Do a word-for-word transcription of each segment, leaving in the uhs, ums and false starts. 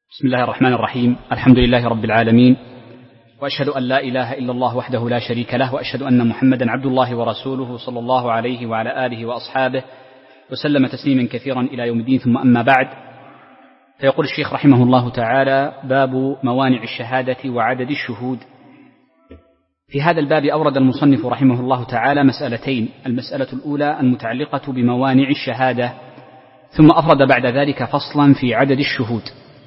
بسم الله الرحمن الرحيم. الحمد لله رب العالمين، وأشهد أن لا إله إلا الله وحده لا شريك له، وأشهد أن محمدا عبد الله ورسوله صلى الله عليه وعلى آله وأصحابه وسلم تسليما كثيرا إلى يوم الدين. ثم أما بعد، فيقول الشيخ رحمه الله تعالى: باب موانع الشهادة وعدد الشهود. في هذا الباب أورد المصنف رحمه الله تعالى مسألتين: المسألة الأولى المتعلقة بموانع الشهادة، ثم أفرد بعد ذلك فصلا في عدد الشهود.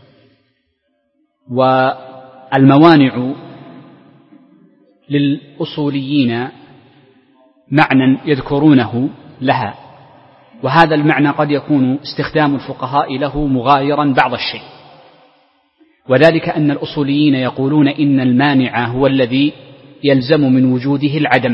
والموانع للأصوليين معنى يذكرونه لها، وهذا المعنى قد يكون استخدام الفقهاء له مغايرا بعض الشيء، وذلك أن الأصوليين يقولون إن المانع هو الذي يلزم من وجوده العدم،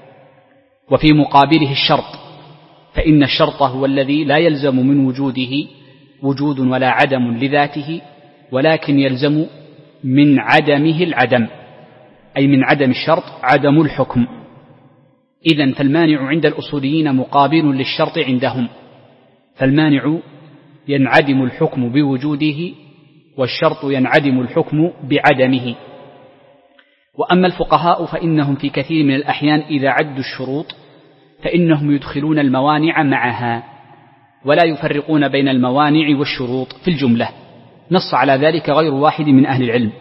وفي مقابله الشرط، فإن الشرط هو الذي لا يلزم من وجوده وجود ولا عدم لذاته، ولكن يلزم من عدمه العدم، أي من عدم الشرط عدم الحكم. إذن فالمانع عند الأصوليين مقابل للشرط عندهم، فالمانع ينعدم الحكم بوجوده، والشرط ينعدم الحكم بعدمه. وأما الفقهاء فإنهم في كثير من الأحيان إذا عدوا الشروط فإنهم يدخلون الموانع معها، ولا يفرقون بين الموانع والشروط في الجملة. نص على ذلك غير واحد من أهل العلم،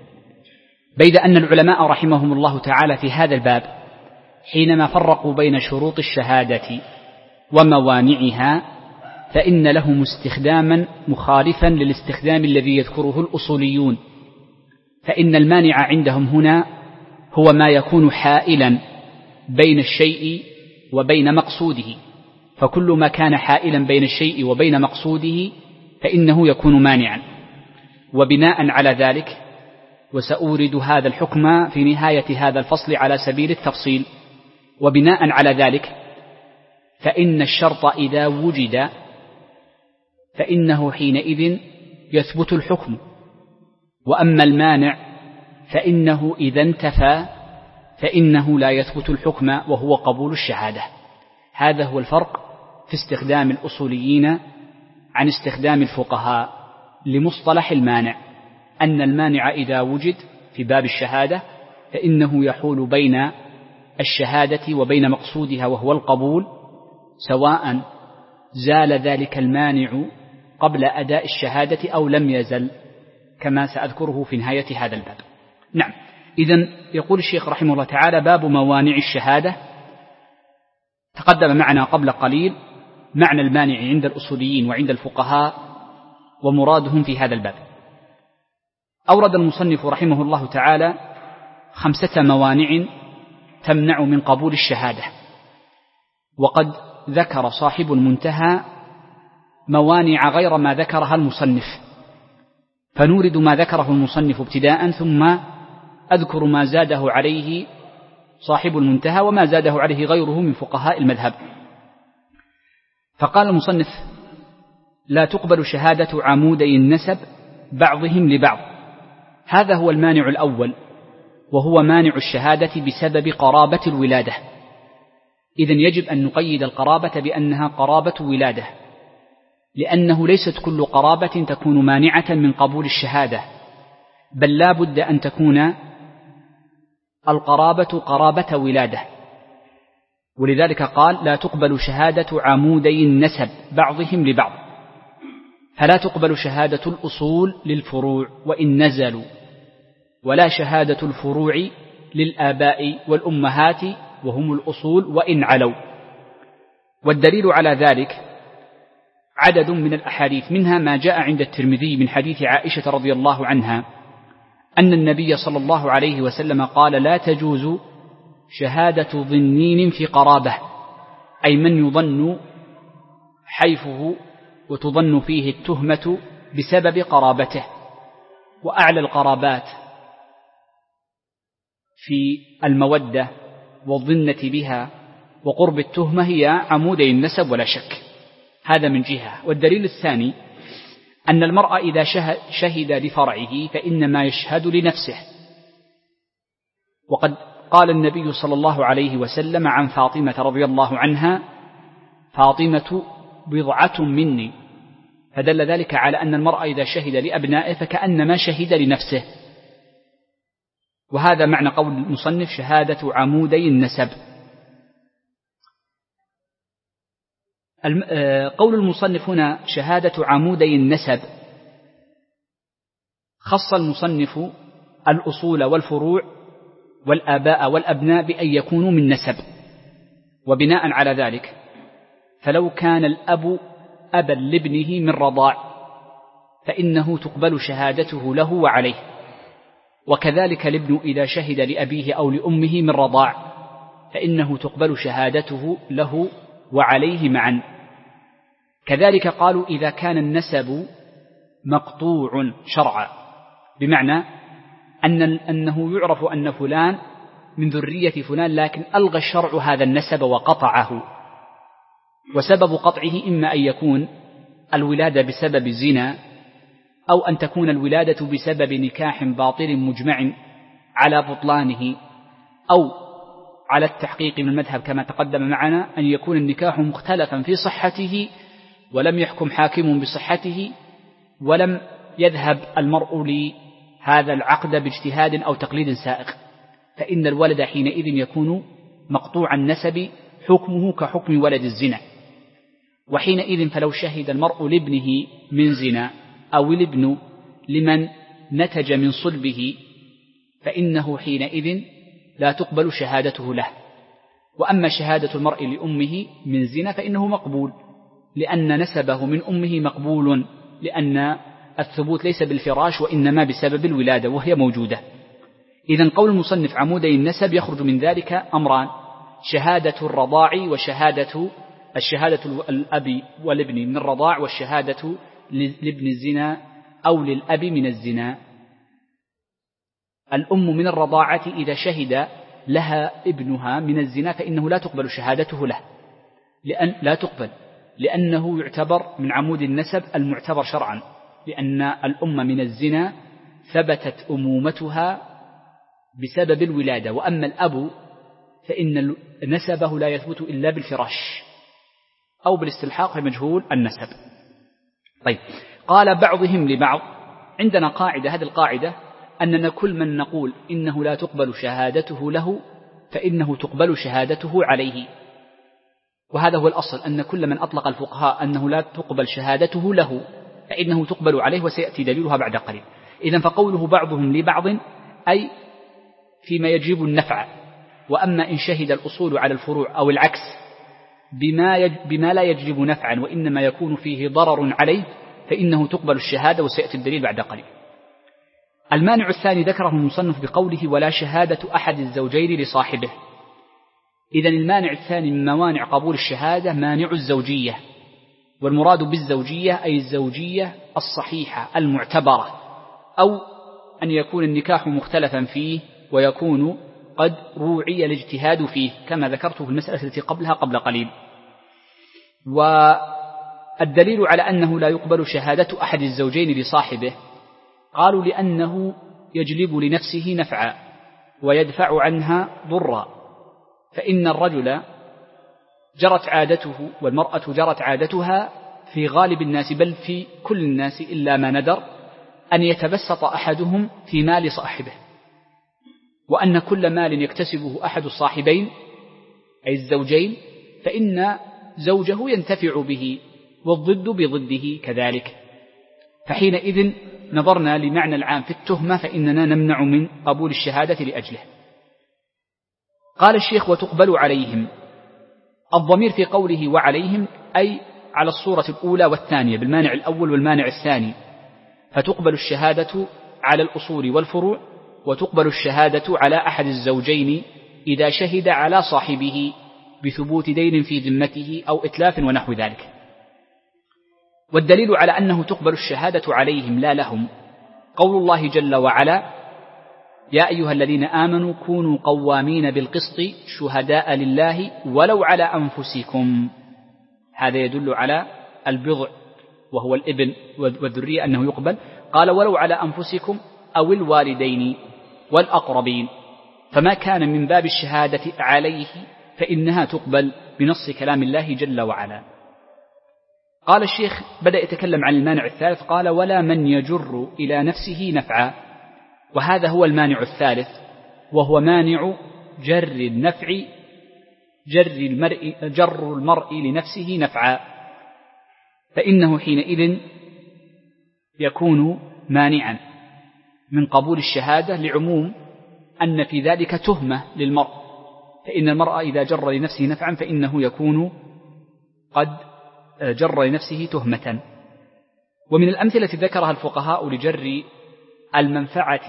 بيد أن العلماء رحمهم الله تعالى في هذا الباب حينما فرقوا بين شروط الشهادة وموانعها فإن لهم استخداما مخالفا للاستخدام الذي يذكره الأصوليون، فإن المانع عندهم هنا هو ما يكون حائلا بين الشيء وبين مقصوده، فكل ما كان حائلا بين الشيء وبين مقصوده فإنه يكون مانعا. وبناء على ذلك، وسأورد هذا الحكم في نهاية هذا الفصل على سبيل التفصيل، وبناء على ذلك فإن الشرط إذا وجد فإنه حينئذ يثبت الحكم، وأما المانع فإنه إذا انتفى فإنه لا يثبت الحكم وهو قبول الشهادة. هذا هو الفرق في استخدام الأصوليين عن استخدام الفقهاء لمصطلح المانع، أن المانع إذا وجد في باب الشهادة فإنه يحول بين الشهادة وبين مقصودها وهو القبول، سواء زال ذلك المانع قبل أداء الشهادة أو لم يزل، كما سأذكره في نهاية هذا الباب. نعم، إذن يقول الشيخ رحمه الله تعالى: باب موانع الشهادة. تقدم معنا قبل قليل معنى المانع عند الأصوليين وعند الفقهاء ومرادهم في هذا الباب. أورد المصنف رحمه الله تعالى خمسة موانع تمنع من قبول الشهادة، وقد ذكر صاحب المنتهى موانع غير ما ذكرها المصنف، فنورد ما ذكره المصنف ابتداء، ثم أذكر ما زاده عليه صاحب المنتهى وما زاده عليه غيره من فقهاء المذهب. فقال المصنف: لا تقبل شهادة عمودي النسب بعضهم لبعض. هذا هو المانع الأول، وهو مانع الشهادة بسبب قرابة الولادة. إذن يجب أن نقيد القرابة بأنها قرابة ولادة، لأنه ليست كل قرابة تكون مانعة من قبول الشهادة، بل لا بد أن تكون القرابة قرابة ولادة. ولذلك قال: لا تقبل شهادة عمودي النسب بعضهم لبعض، فلا تقبل شهادة الأصول للفروع وإن نزلوا، ولا شهادة الفروع للآباء والأمهات وهم الأصول وإن علوا. والدليل على ذلك عدد من الأحاديث، منها ما جاء عند الترمذي من حديث عائشة رضي الله عنها أن النبي صلى الله عليه وسلم قال: لا تجوز شهادة ظنين في قرابة، أي من يظن حيفه وتظن فيه التهمة بسبب قرابته. وأعلى القرابات في المودة والظنة بها وقرب التهمة هي عمودي النسب ولا شك، هذا من جهة. والدليل الثاني أن المرء إذا شهد لفرعه فإنما يشهد لنفسه، وقد قال النبي صلى الله عليه وسلم عن فاطمة رضي الله عنها: فاطمة بضعة مني، فدل ذلك على أن المرء إذا شهد لأبنائه فكأنما شهد لنفسه. وهذا معنى قول المصنف شهادة عمودي النسب. قول المصنف هنا شهادة عمودي النسب، خص المصنف الأصول والفروع والآباء والأبناء بأن يكونوا من نسب. وبناء على ذلك فلو كان الأب أبا لابنه من رضاع فإنه تقبل شهادته له وعليه، وكذلك الابن إذا شهد لأبيه أو لأمه من رضاع فإنه تقبل شهادته له وعليه معا. كذلك قالوا إذا كان النسب مقطوع شرعا، بمعنى أن أنه يعرف أن فلان من ذرية فلان لكن ألغى الشرع هذا النسب وقطعه، وسبب قطعه إما أن يكون الولادة بسبب الزنا، أو أن تكون الولادة بسبب نكاح باطل مجمع على بطلانه، أو على التحقيق من المذهب كما تقدم معنا أن يكون النكاح مختلفا في صحته ولم يحكم حاكم بصحته، ولم يذهب المرء لهذا العقد باجتهاد أو تقليد سائغ، فإن الولد حينئذ يكون مقطوع النسب حكمه كحكم ولد الزنا. وحينئذ فلو شهد المرء لابنه من زنا أو الابن لمن نتج من صلبه فإنه حينئذ لا تقبل شهادته له. وأما شهادة المرء لأمه من زنا فإنه مقبول، لأن نسبه من أمه مقبول، لأن الثبوت ليس بالفراش وإنما بسبب الولادة وهي موجودة. إذن قول المصنف عمودي النسب يخرج من ذلك أمران: شهادة الرضاع وشهادة الشهادة الأب والابن من الرضاع، والشهادة لابن الزنا أو للأب من الزنا. الأم من الرضاعة إذا شهد لها ابنها من الزنا فإنه لا تقبل شهادته له، لأن لا تقبل لأنه يعتبر من عمود النسب المعتبر شرعا، لأن الأم من الزنا ثبتت أمومتها بسبب الولادة، وأما الأب فإن نسبه لا يثبت إلا بالفراش أو بالاستلحاق مجهول النسب. طيب، قال بعضهم لبعض: عندنا قاعدة، هذه القاعدة أننا كل من نقول إنه لا تقبل شهادته له فإنه تقبل شهادته عليه، وهذا هو الأصل، أن كل من أطلق الفقهاء أنه لا تقبل شهادته له فإنه تقبل عليه، وسيأتي دليلها بعد قليل. إذن فقوله بعضهم لبعض أي فيما يجلب النفع، وأما إن شهد الأصول على الفروع أو العكس بما, بما لا يجلب نفعا وإنما يكون فيه ضرر عليه فإنه تقبل الشهادة، وسيأتي الدليل بعد قليل. المانع الثاني ذكره المصنف بقوله: ولا شهادة أحد الزوجين لصاحبه. إذن المانع الثاني من موانع قبول الشهادة مانع الزوجية، والمراد بالزوجية أي الزوجية الصحيحة المعتبرة، أو أن يكون النكاح مختلفا فيه ويكون قد روعي الاجتهاد فيه كما ذكرته في المسألة التي قبلها قبل قليل. والدليل على أنه لا يقبل شهادة أحد الزوجين لصاحبه قالوا لأنه يجلب لنفسه نفعا ويدفع عنها ضرا، فإن الرجل جرت عادته والمرأة جرت عادتها في غالب الناس بل في كل الناس إلا ما ندر أن يتبسط أحدهم في مال صاحبه، وأن كل مال يكتسبه أحد الصاحبين أي الزوجين فإن زوجه ينتفع به، والضد بضده كذلك. فحينئذ نظرنا لمعنى العام في التهمة فإننا نمنع من قبول الشهادة لأجله. قال الشيخ: وتقبل عليهم. الضمير في قوله وعليهم أي على الصورة الأولى والثانية بالمانع الأول والمانع الثاني، فتقبل الشهادة على الأصول والفروع، وتقبل الشهادة على أحد الزوجين إذا شهد على صاحبه بثبوت دين في ذمته أو إتلاف ونحو ذلك. والدليل على أنه تقبل الشهادة عليهم لا لهم قول الله جل وعلا: يا أيها الذين آمنوا كونوا قوامين بالقسط شهداء لله ولو على أنفسكم. هذا يدل على البضع وهو الابن والذرية أنه يقبل. قال: ولو على أنفسكم أو الوالدين والأقربين، فما كان من باب الشهادة عليه فإنها تقبل بنص كلام الله جل وعلا. قال الشيخ بدأ يتكلم عن المانع الثالث، قال ولا من يجر إلى نفسه نفعا، وهذا هو المانع الثالث، وهو مانع جر النفع، جر المرء, جر المرء لنفسه نفعا، فإنه حينئذ يكون مانعا من قبول الشهادة، لعموم أن في ذلك تهمة للمرء، فإن المرء إذا جر لنفسه نفعا فإنه يكون قد جر لنفسه تهمة. ومن الأمثلة ذكرها الفقهاء لجر المنفعة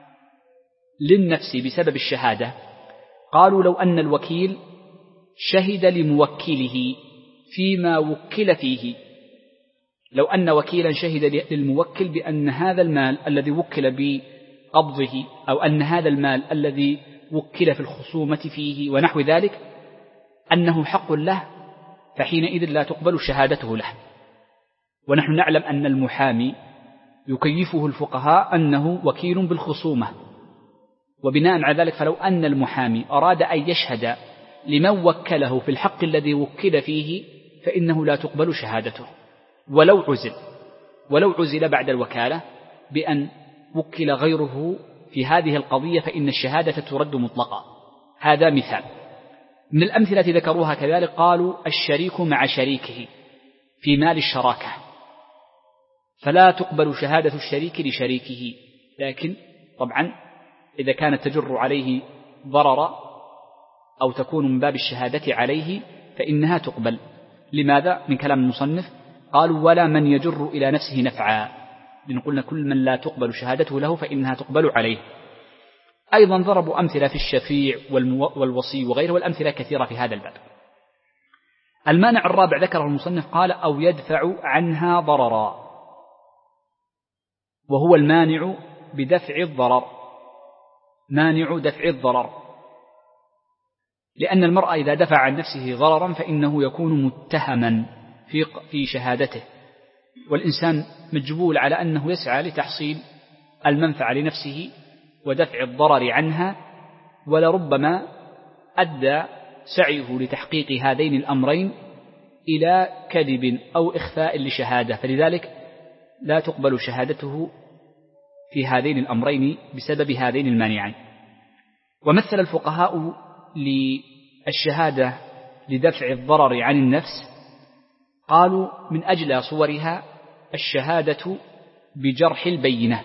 للنفس بسبب الشهادة، قالوا لو أن الوكيل شهد لموكله فيما وكل فيه، لو أن وكيلا شهد للموكل بأن هذا المال الذي وكل بقبضه، أو أن هذا المال الذي وكل في الخصومة فيه ونحو ذلك أنه حق له، فحينئذ لا تقبل شهادته له. ونحن نعلم أن المحامي يكيفه الفقهاء أنه وكيل بالخصومة، وبناء على ذلك فلو أن المحامي أراد أن يشهد لمن وكله في الحق الذي وكل فيه فإنه لا تقبل شهادته، ولو عزل ولو عزل بعد الوكالة بأن وكل غيره في هذه القضية فإن الشهادة ترد مطلقا. هذا مثال. من الأمثلة ذكروها كذلك قالوا الشريك مع شريكه في مال الشراكة، فلا تقبل شهادة الشريك لشريكه، لكن طبعا إذا كانت تجر عليه ضرر أو تكون من باب الشهادة عليه فإنها تقبل. لماذا؟ من كلام المصنف قالوا ولا من يجر إلى نفسه نفعا، لنقولنا كل من لا تقبل شهادته له فإنها تقبل عليه. أيضا ضربوا أمثلة في الشفيع والوصي وغيره، والأمثلة كثيرة في هذا الباب. المانع الرابع ذكره المصنف قال أو يدفع عنها ضررا، وهو المانع بدفع الضرر، مانع دفع الضرر، لأن المرء إذا دفع عن نفسه ضررا فإنه يكون متهما في في شهادته، والإنسان مجبول على أنه يسعى لتحصيل المنفعة لنفسه ودفع الضرر عنها، ولربما أدى سعيه لتحقيق هذين الأمرين إلى كذب أو إخفاء لشهادة، فلذلك لا تقبل شهادته في هذين الأمرين بسبب هذين المانعين. ومثل الفقهاء للشهادة لدفع الضرر عن النفس، قالوا من أجل صورها الشهادة بجرح البينة،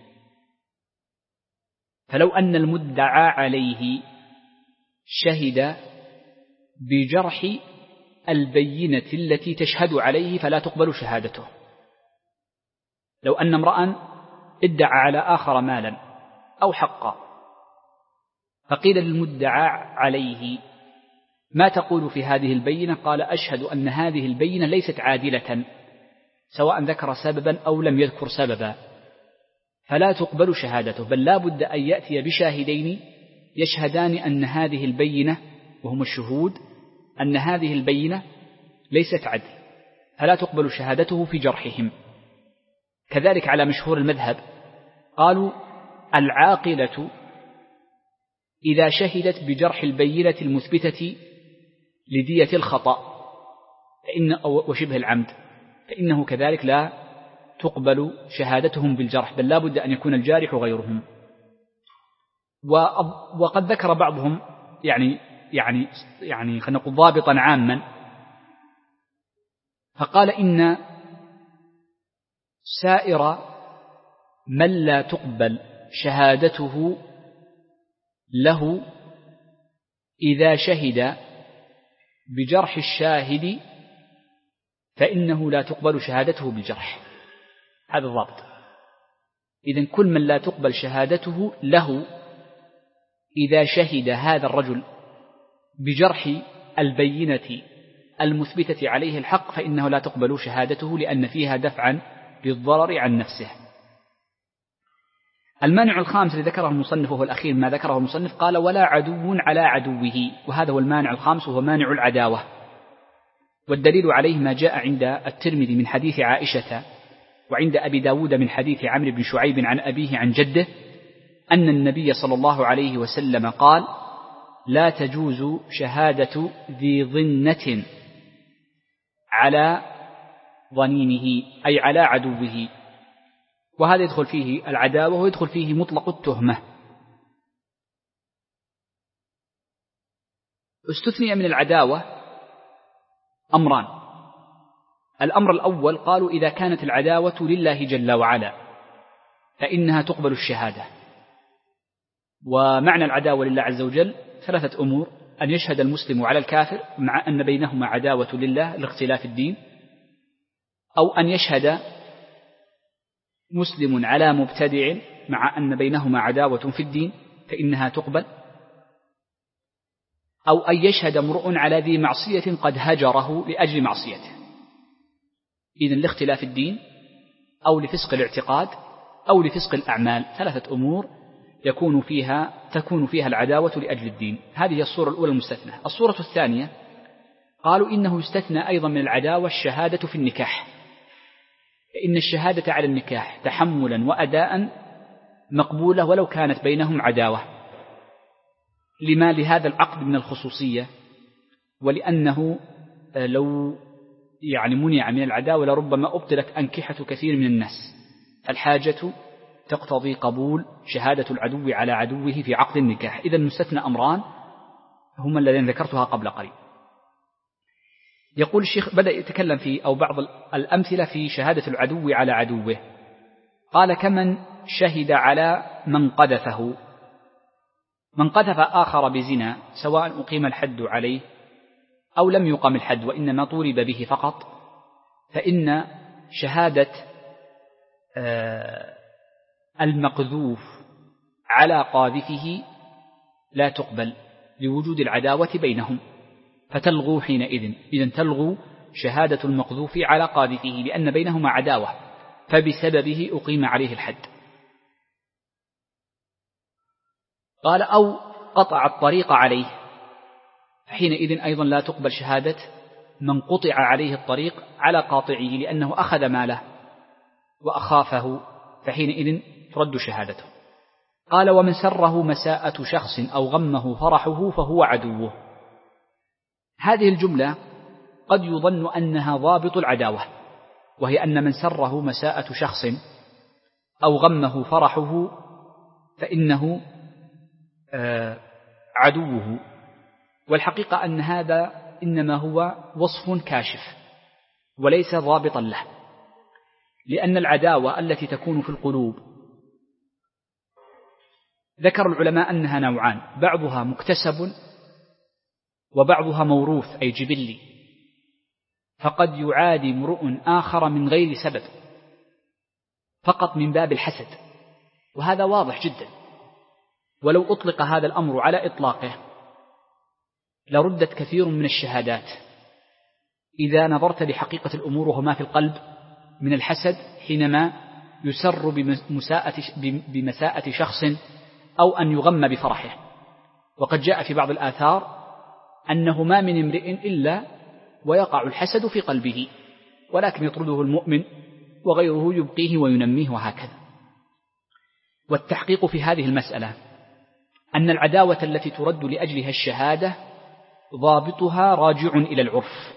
فلو أن المدعى عليه شهد بجرح البينة التي تشهد عليه فلا تقبل شهادته. لو أن امرأ ادعى على آخر مالا أو حقا، فقيل للمدعى عليه ما تقول في هذه البينة؟ قال أشهد أن هذه البينة ليست عادلة، سواء ذكر سببا أو لم يذكر سببا، فلا تقبل شهادته، بل لا بد أن يأتي بشاهدين يشهدان أن هذه البينة، وهم الشهود، أن هذه البينة ليست عدل، فلا تقبل شهادته في جرحهم. كذلك على مشهور المذهب قالوا العاقلة إذا شهدت بجرح البينة المثبتة لدية الخطأ فإن وشبه العمد فإنه كذلك لا تقبل شهادتهم بالجرح، بل لا بد أن يكون الجارح غيرهم. وقد ذكر بعضهم يعني يعني يعني خلينا نقول ضابطا عاما، فقال إن سائر من لا تقبل شهادته له إذا شهد بجرح الشاهد فإنه لا تقبل شهادته بالجرح. هذا الضابط. إذن كل من لا تقبل شهادته له إذا شهد هذا الرجل بجرح البينة المثبتة عليه الحق فإنه لا تقبل شهادته، لأن فيها دفعا للضرر عن نفسه. المانع الخامس الذي ذكره المصنف وهو الأخير ما ذكره المصنف، قال ولا عدو على عدوه، وهذا هو المانع الخامس وهو مانع العداوة. والدليل عليه ما جاء عند الترمذي من حديث عائشة، وعند أبي داود من حديث عمرو بن شعيب عن أبيه عن جده أن النبي صلى الله عليه وسلم قال لا تجوز شهادة ذي ظنة على ضنينه أي على عدوه، وهذا يدخل فيه العداوة ويدخل فيه مطلق التهمة. استثني من العداوة أمران. الأمر الأول قالوا إذا كانت العداوة لله جل وعلا فإنها تقبل الشهادة. ومعنى العداوة لله عز وجل ثلاثة أمور: أن يشهد المسلم على الكافر مع أن بينهما عداوة لله لاختلاف الدين، أو أن يشهد مسلم على مبتدع مع أن بينهما عداوة في الدين فإنها تقبل، أو أن يشهد امرؤ على ذي معصية قد هجره لأجل معصيته، إذن لاختلاف الدين أو لفسق الاعتقاد أو لفسق الأعمال، ثلاثة أمور يكون فيها تكون فيها العداوة لأجل الدين. هذه الصورة الأولى المستثنى. الصورة الثانية قالوا إنه يستثنى أيضا من العداوة الشهادة في النكاح، فإن الشهادة على النكاح تحملا وأداء مقبولة ولو كانت بينهم عداوة، لما لهذا العقد من الخصوصية، ولأنه لو يعني منع من العداوة لربما أبطلت أنكحة كثير من الناس. الحاجة تقتضي قبول شهادة العدو على عدوه في عقد النكاح. إذا مستثنى أمران هما الذين ذكرتها قبل قليل. يقول الشيخ بدأ يتكلم في أو بعض الأمثلة في شهادة العدو على عدوه. قال: كمن شهد على من قذفه، من قذف آخر بزنا سواء أقيم الحد عليه أو لم يقم الحد وإنما طولب به فقط، فإن شهادة المقذوف على قاذفه لا تقبل لوجود العداوة بينهم، فتلغو حينئذ. إذن تلغو شهادة المقذوف على قاذفه لأن بينهما عداوة، فبسببه أقيم عليه الحد. قال: أو قطع الطريق عليه، حينئذ أيضا لا تقبل شهادة من قطع عليه الطريق على قاطعه لأنه أخذ ماله وأخافه، فحينئذ ترد شهادته. قال: ومن سره مساءة شخص أو غمه فرحه فهو عدوه. هذه الجملة قد يظن أنها ضابط العداوة، وهي أن من سره مساءة شخص أو غمه فرحه فإنه عدوه، والحقيقة أن هذا إنما هو وصف كاشف وليس ضابطا له، لأن العداوة التي تكون في القلوب ذكر العلماء أنها نوعان: بعضها مكتسب وبعضها موروث أي جبلي، فقد يعادي امرؤ آخر من غير سبب فقط من باب الحسد، وهذا واضح جدا. ولو أطلق هذا الأمر على إطلاقه لردت كثير من الشهادات إذا نظرت لحقيقة الأمور وما في القلب من الحسد، حينما يسر بمساءة شخص أو أن يغم بفرحه. وقد جاء في بعض الآثار أنه ما من امرئ إلا ويقع الحسد في قلبه، ولكن يطرده المؤمن وغيره يبقيه وينميه وهكذا. والتحقيق في هذه المسألة أن العداوة التي ترد لأجلها الشهادة ضابطها راجع إلى العرف،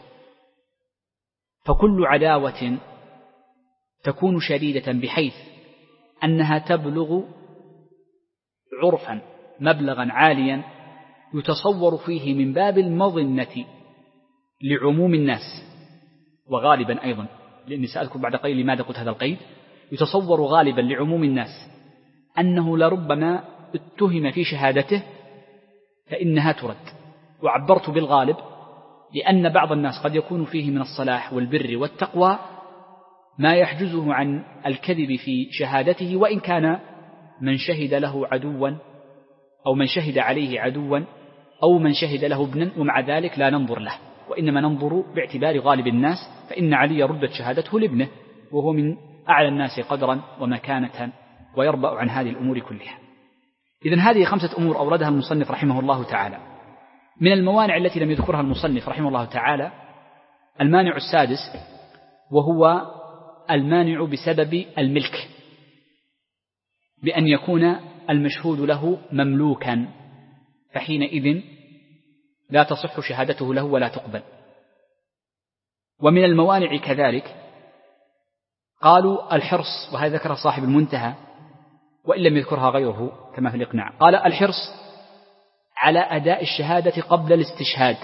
فكل عداوة تكون شديدة بحيث أنها تبلغ عرفا مبلغا عاليا يتصور فيه من باب المظنة لعموم الناس، وغالبا أيضا، لأني سأذكر بعد قليل لماذا قلت هذا القيد، يتصور غالبا لعموم الناس أنه لربما اتهم في شهادته فإنها ترد. وعبرت بالغالب لأن بعض الناس قد يكون فيه من الصلاح والبر والتقوى ما يحجزه عن الكذب في شهادته، وإن كان من شهد له عدوا أو من شهد عليه عدوا أو من شهد له ابنا، ومع ذلك لا ننظر له، وإنما ننظر باعتبار غالب الناس، فإن علي ردت شهادته لابنه وهو من أعلى الناس قدرا ومكانة ويربأ عن هذه الأمور كلها. إذن هذه خمسة أمور أوردها المصنف رحمه الله تعالى. من الموانع التي لم يذكرها المصنف رحمه الله تعالى المانع السادس، وهو المانع بسبب الملك، بأن يكون المشهود له مملوكا، فحينئذ لا تصح شهادته له ولا تقبل. ومن الموانع كذلك قالوا الحرص، وهذا ذكر صاحب المنتهى وإن لم يذكرها غيره كما في الإقناع، قال الحرص على أداء الشهادة قبل الاستشهاد،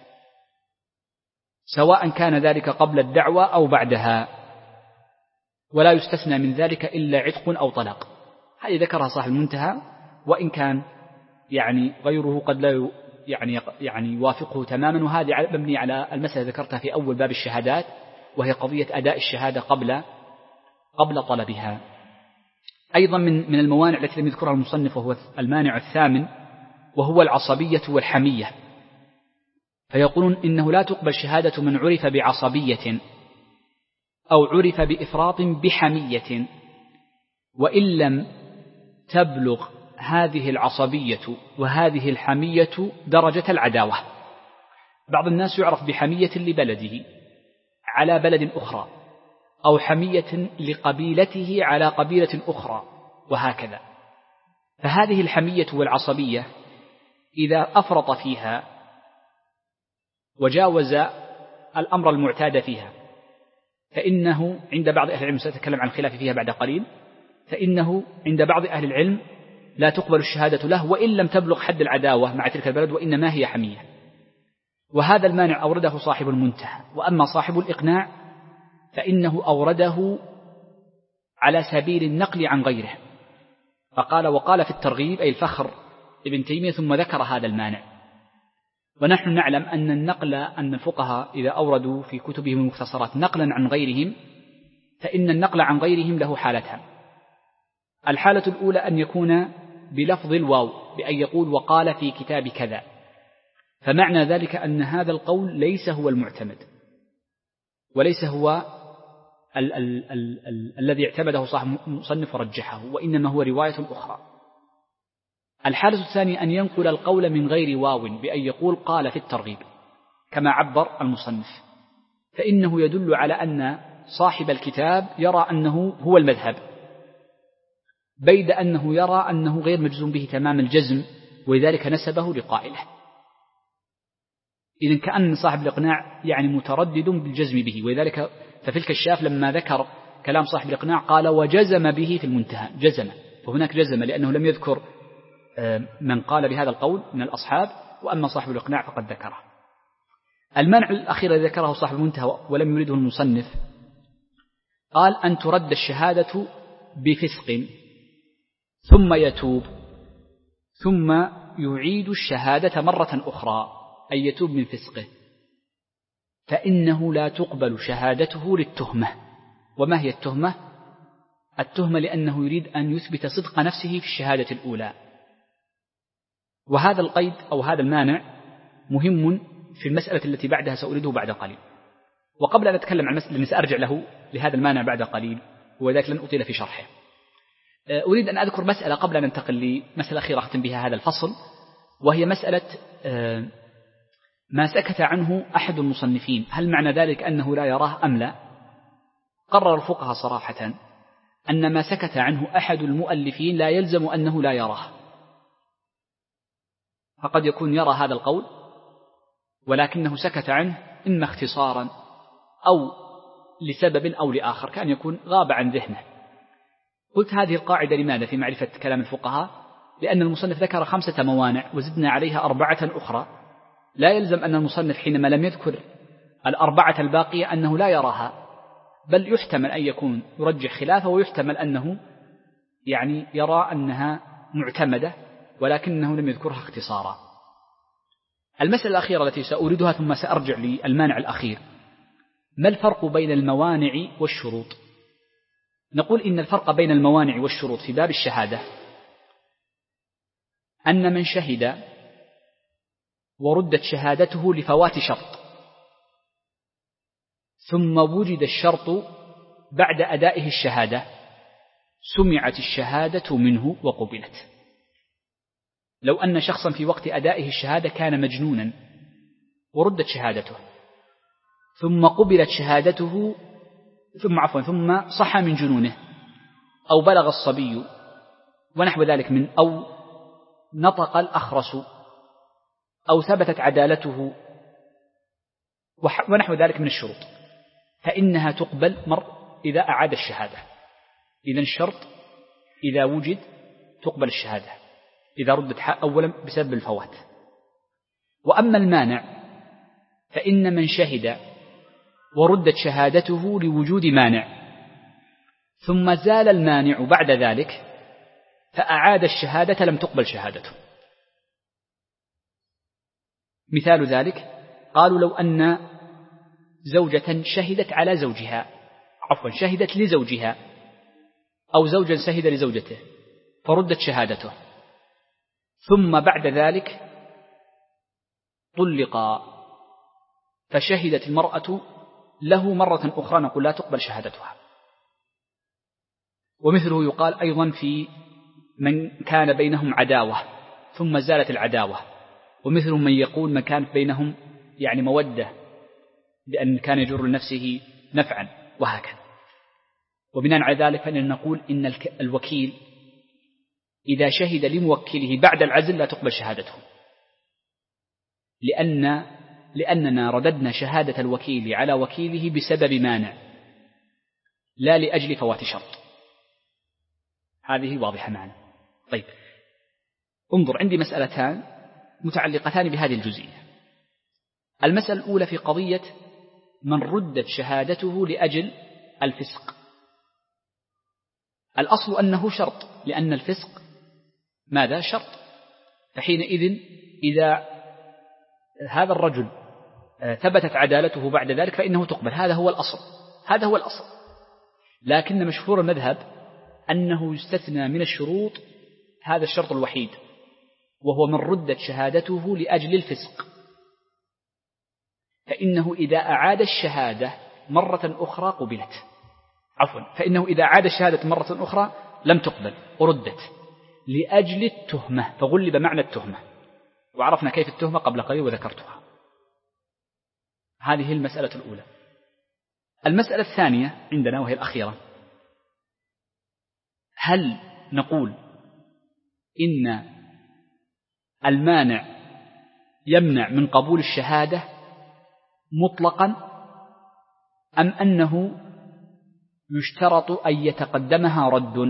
سواء كان ذلك قبل الدعوة أو بعدها، ولا يستثنى من ذلك إلا عتق أو طلاق. هذه ذكرها صاحب المنتهى، وإن كان يعني غيره قد لا يعني يعني يوافقه تماما، وهذه مبني على المسألة ذكرتها في أول باب الشهادات، وهي قضية أداء الشهادة قبل قبل طلبها. أيضا من من الموانع التي لم يذكرها المصنف وهو المانع الثامن، وهو العصبية والحمية. فيقولون إنه لا تقبل شهادة من عرف بعصبية أو عرف بإفراط بحمية، وإن لم تبلغ هذه العصبية وهذه الحمية درجة العداوة. بعض الناس يعرف بحمية لبلده على بلد أخرى، أو حمية لقبيلته على قبيلة أخرى، وهكذا. فهذه الحمية والعصبية إذا أفرط فيها وجاوز الأمر المعتاد فيها، فإنه عند بعض أهل العلم، سأتكلم عن الخلاف فيها بعد قليل، فإنه عند بعض أهل العلم لا تقبل الشهادة له وإن لم تبلغ حد العداوة مع تلك البلد، وإنما هي حمية. وهذا المانع أورده صاحب المنتهى. وأما صاحب الإقناع فإنه أورده على سبيل النقل عن غيره، فقال وقال في الترغيب أي الفخر ابن تيمية ثم ذكر هذا المانع. ونحن نعلم أن النقل أن الفقهاء إذا أوردوا في كتبهم المختصرات نقلا عن غيرهم، فإن النقل عن غيرهم له حالتان. الحالة الأولى أن يكون بلفظ الواو، بأن يقول وقال في كتاب كذا، فمعنى ذلك أن هذا القول ليس هو المعتمد، وليس هو ال ال ال ال الذي اعتمده صاحب المصنف ورجحه، وإنما هو رواية أخرى. الحالة الثانية أن ينقل القول من غير واو، بأن يقول قال في الترغيب كما عبر المصنف، فإنه يدل على أن صاحب الكتاب يرى أنه هو المذهب، بيد أنه يرى أنه غير مجزوم به تمام الجزم، ولذلك نسبه لقائله. إذن كأن صاحب الإقناع يعني متردد بالجزم به، ولذلك ففي الكشاف لما ذكر كلام صاحب الإقناع قال وجزم به في المنتهى، جزم، فهناك جزم لأنه لم يذكر من قال بهذا القول من الأصحاب، وأما صاحب الإقناع فقد ذكره. المنع الأخير الذي ذكره صاحب المنتهى ولم يريده المصنف، قال أن ترد الشهادة بفسق ثم يتوب ثم يعيد الشهادة مرة أخرى، أي يتوب من فسقه، فإنه لا تقبل شهادته للتهمة. وما هي التهمة؟ التهمة لأنه يريد أن يثبت صدق نفسه في الشهادة الأولى. وهذا القيد أو هذا المانع مهم في المسألة التي بعدها سأريده بعد قليل. وقبل أن أتكلم عن المسألة التي سأرجع له لهذا المانع بعد قليل، وذلك لن أطيل في شرحه، أريد أن أذكر مسألة قبل أن ننتقل لمسألة أخيرة أختم بها هذا الفصل، وهي مسألة ما سكت عنه أحد المصنفين، هل معنى ذلك أنه لا يراه أم لا؟ قرر الفقهاء صراحة أن ما سكت عنه أحد المؤلفين لا يلزم أنه لا يراه، فقد يكون يرى هذا القول ولكنه سكت عنه إما اختصارا أو لسبب أو لآخر، كان يكون غاب عن ذهنه. قلت هذه القاعدة لماذا في معرفة كلام الفقهاء؟ لأن المصنف ذكر خمسة موانع وزدنا عليها أربعة أخرى، لا يلزم أن المصنف حينما لم يذكر الأربعة الباقية أنه لا يراها، بل يحتمل أن يكون يرجح خلافه، ويحتمل أنه يعني يرى أنها معتمدة ولكنه لم يذكرها اختصارا. المسألة الأخيرة التي سأوردها ثم سأرجع للمانع الأخير، ما الفرق بين الموانع والشروط؟ نقول إن الفرق بين الموانع والشروط في باب الشهادة أن من شهد وردت شهادته لفوات شرط ثم وجد الشرط بعد أدائه الشهادة سمعت الشهادة منه وقبلت. لو أن شخصا في وقت أدائه الشهادة كان مجنونا وردت شهادته ثم قبلت شهادته ثم عفوا ثم صح من جنونه، أو بلغ الصبي ونحو ذلك من أو نطق الأخرس أو ثبتت عدالته ونحو ذلك من الشروط، فإنها تقبل مر إذا أعاد الشهادة. إذن الشرط إذا وجد تقبل الشهادة إذا ردت أولا بسبب الفوات. وأما المانع فإن من شهد وردت شهادته لوجود مانع ثم زال المانع بعد ذلك فأعاد الشهادة لم تقبل شهادته. مثال ذلك قالوا لو أن زوجة شهدت على زوجها عفوا شهدت لزوجها أو زوجا شهد لزوجته فردت شهادته ثم بعد ذلك طلقا فشهدت المرأة له مرة أخرى نقول لا تقبل شهادتها. ومثله يقال أيضا في من كان بينهم عداوة ثم زالت العداوة، ومثل من يقول من كانت بينهم يعني مودة لأن كان يجر لنفسه نفعا وهكذا. وبناء على ذلك فإننا نقول إن الوكيل إذا شهد لموكله بعد العزل لا تقبل شهادته، لأن لأننا رددنا شهادة الوكيل على وكيله بسبب مانع لا لأجل فوات شرط. هذه واضحة معنا. طيب انظر، عندي مسألتان متعلقتان بهذه الجزئية. المسألة الأولى في قضية من ردت شهادته لأجل الفسق. الأصل أنه شرط لأن الفسق ماذا؟ شرط. فحينئذ إذا هذا الرجل ثبتت عدالته بعد ذلك فإنه تقبل، هذا هو الأصل هذا هو الأصل. لكن مشهور المذهب أنه يستثنى من الشروط هذا الشرط الوحيد، وهو من ردت شهادته لأجل الفسق، فإنه إذا أعاد الشهادة مرة أخرى قبلت عفوا فإنه إذا أعاد الشهادة مرة أخرى لم تقبل وردت لأجل التهمة، فغلب معنى التهمة، وعرفنا كيف التهمة قبل قليل وذكرتها. هذه المسألة الأولى. المسألة الثانية عندنا وهي الأخيرة، هل نقول إن المانع يمنع من قبول الشهادة مطلقا أم أنه يشترط أن يتقدمها رد؟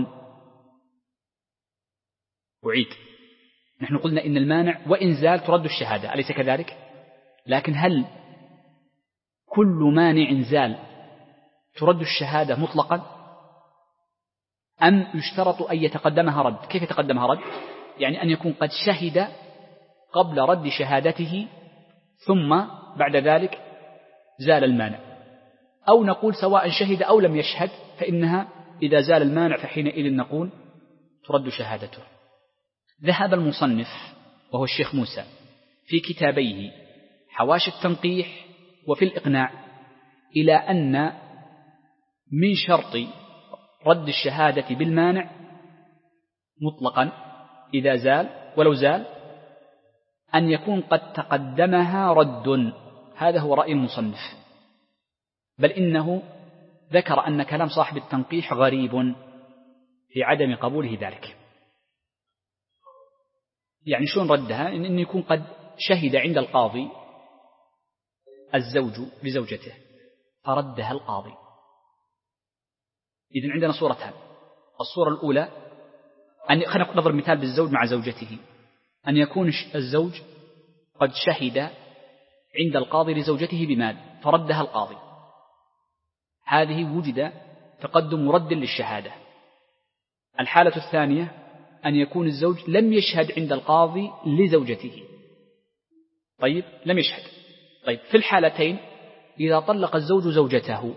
أعيد، نحن قلنا إن المانع وإن زال ترد الشهادة أليس كذلك؟ لكن هل كل مانع زال ترد الشهادة مطلقا أم يشترط أن يتقدمها رد؟ كيف يتقدمها رد؟ يعني أن يكون قد شهد قبل رد شهادته ثم بعد ذلك زال المانع، أو نقول سواء شهد أو لم يشهد فإنها إذا زال المانع فحينئذ نقول ترد شهادته. ذهب المصنف وهو الشيخ موسى في كتابيه حواشي التنقيح وفي الإقناع إلى أن من شرط رد الشهادة بالمانع مطلقا إذا زال ولو زال أن يكون قد تقدمها رد. هذا هو رأي المصنف، بل إنه ذكر أن كلام صاحب التنقيح غريب في عدم قبوله ذلك. يعني شون ردها؟ إن يكون قد شهد عند القاضي الزوج لزوجته فردها القاضي. إذن عندنا صورتان. الصورة الأولى أن خلينا نضرب مثال بالزوج مع زوجته، أن يكون الزوج قد شهد عند القاضي لزوجته بمال فردها القاضي، هذه وجد تقدم رد للشهادة. الحالة الثانية أن يكون الزوج لم يشهد عند القاضي لزوجته، طيب لم يشهد. طيب في الحالتين إذا طلق الزوج زوجته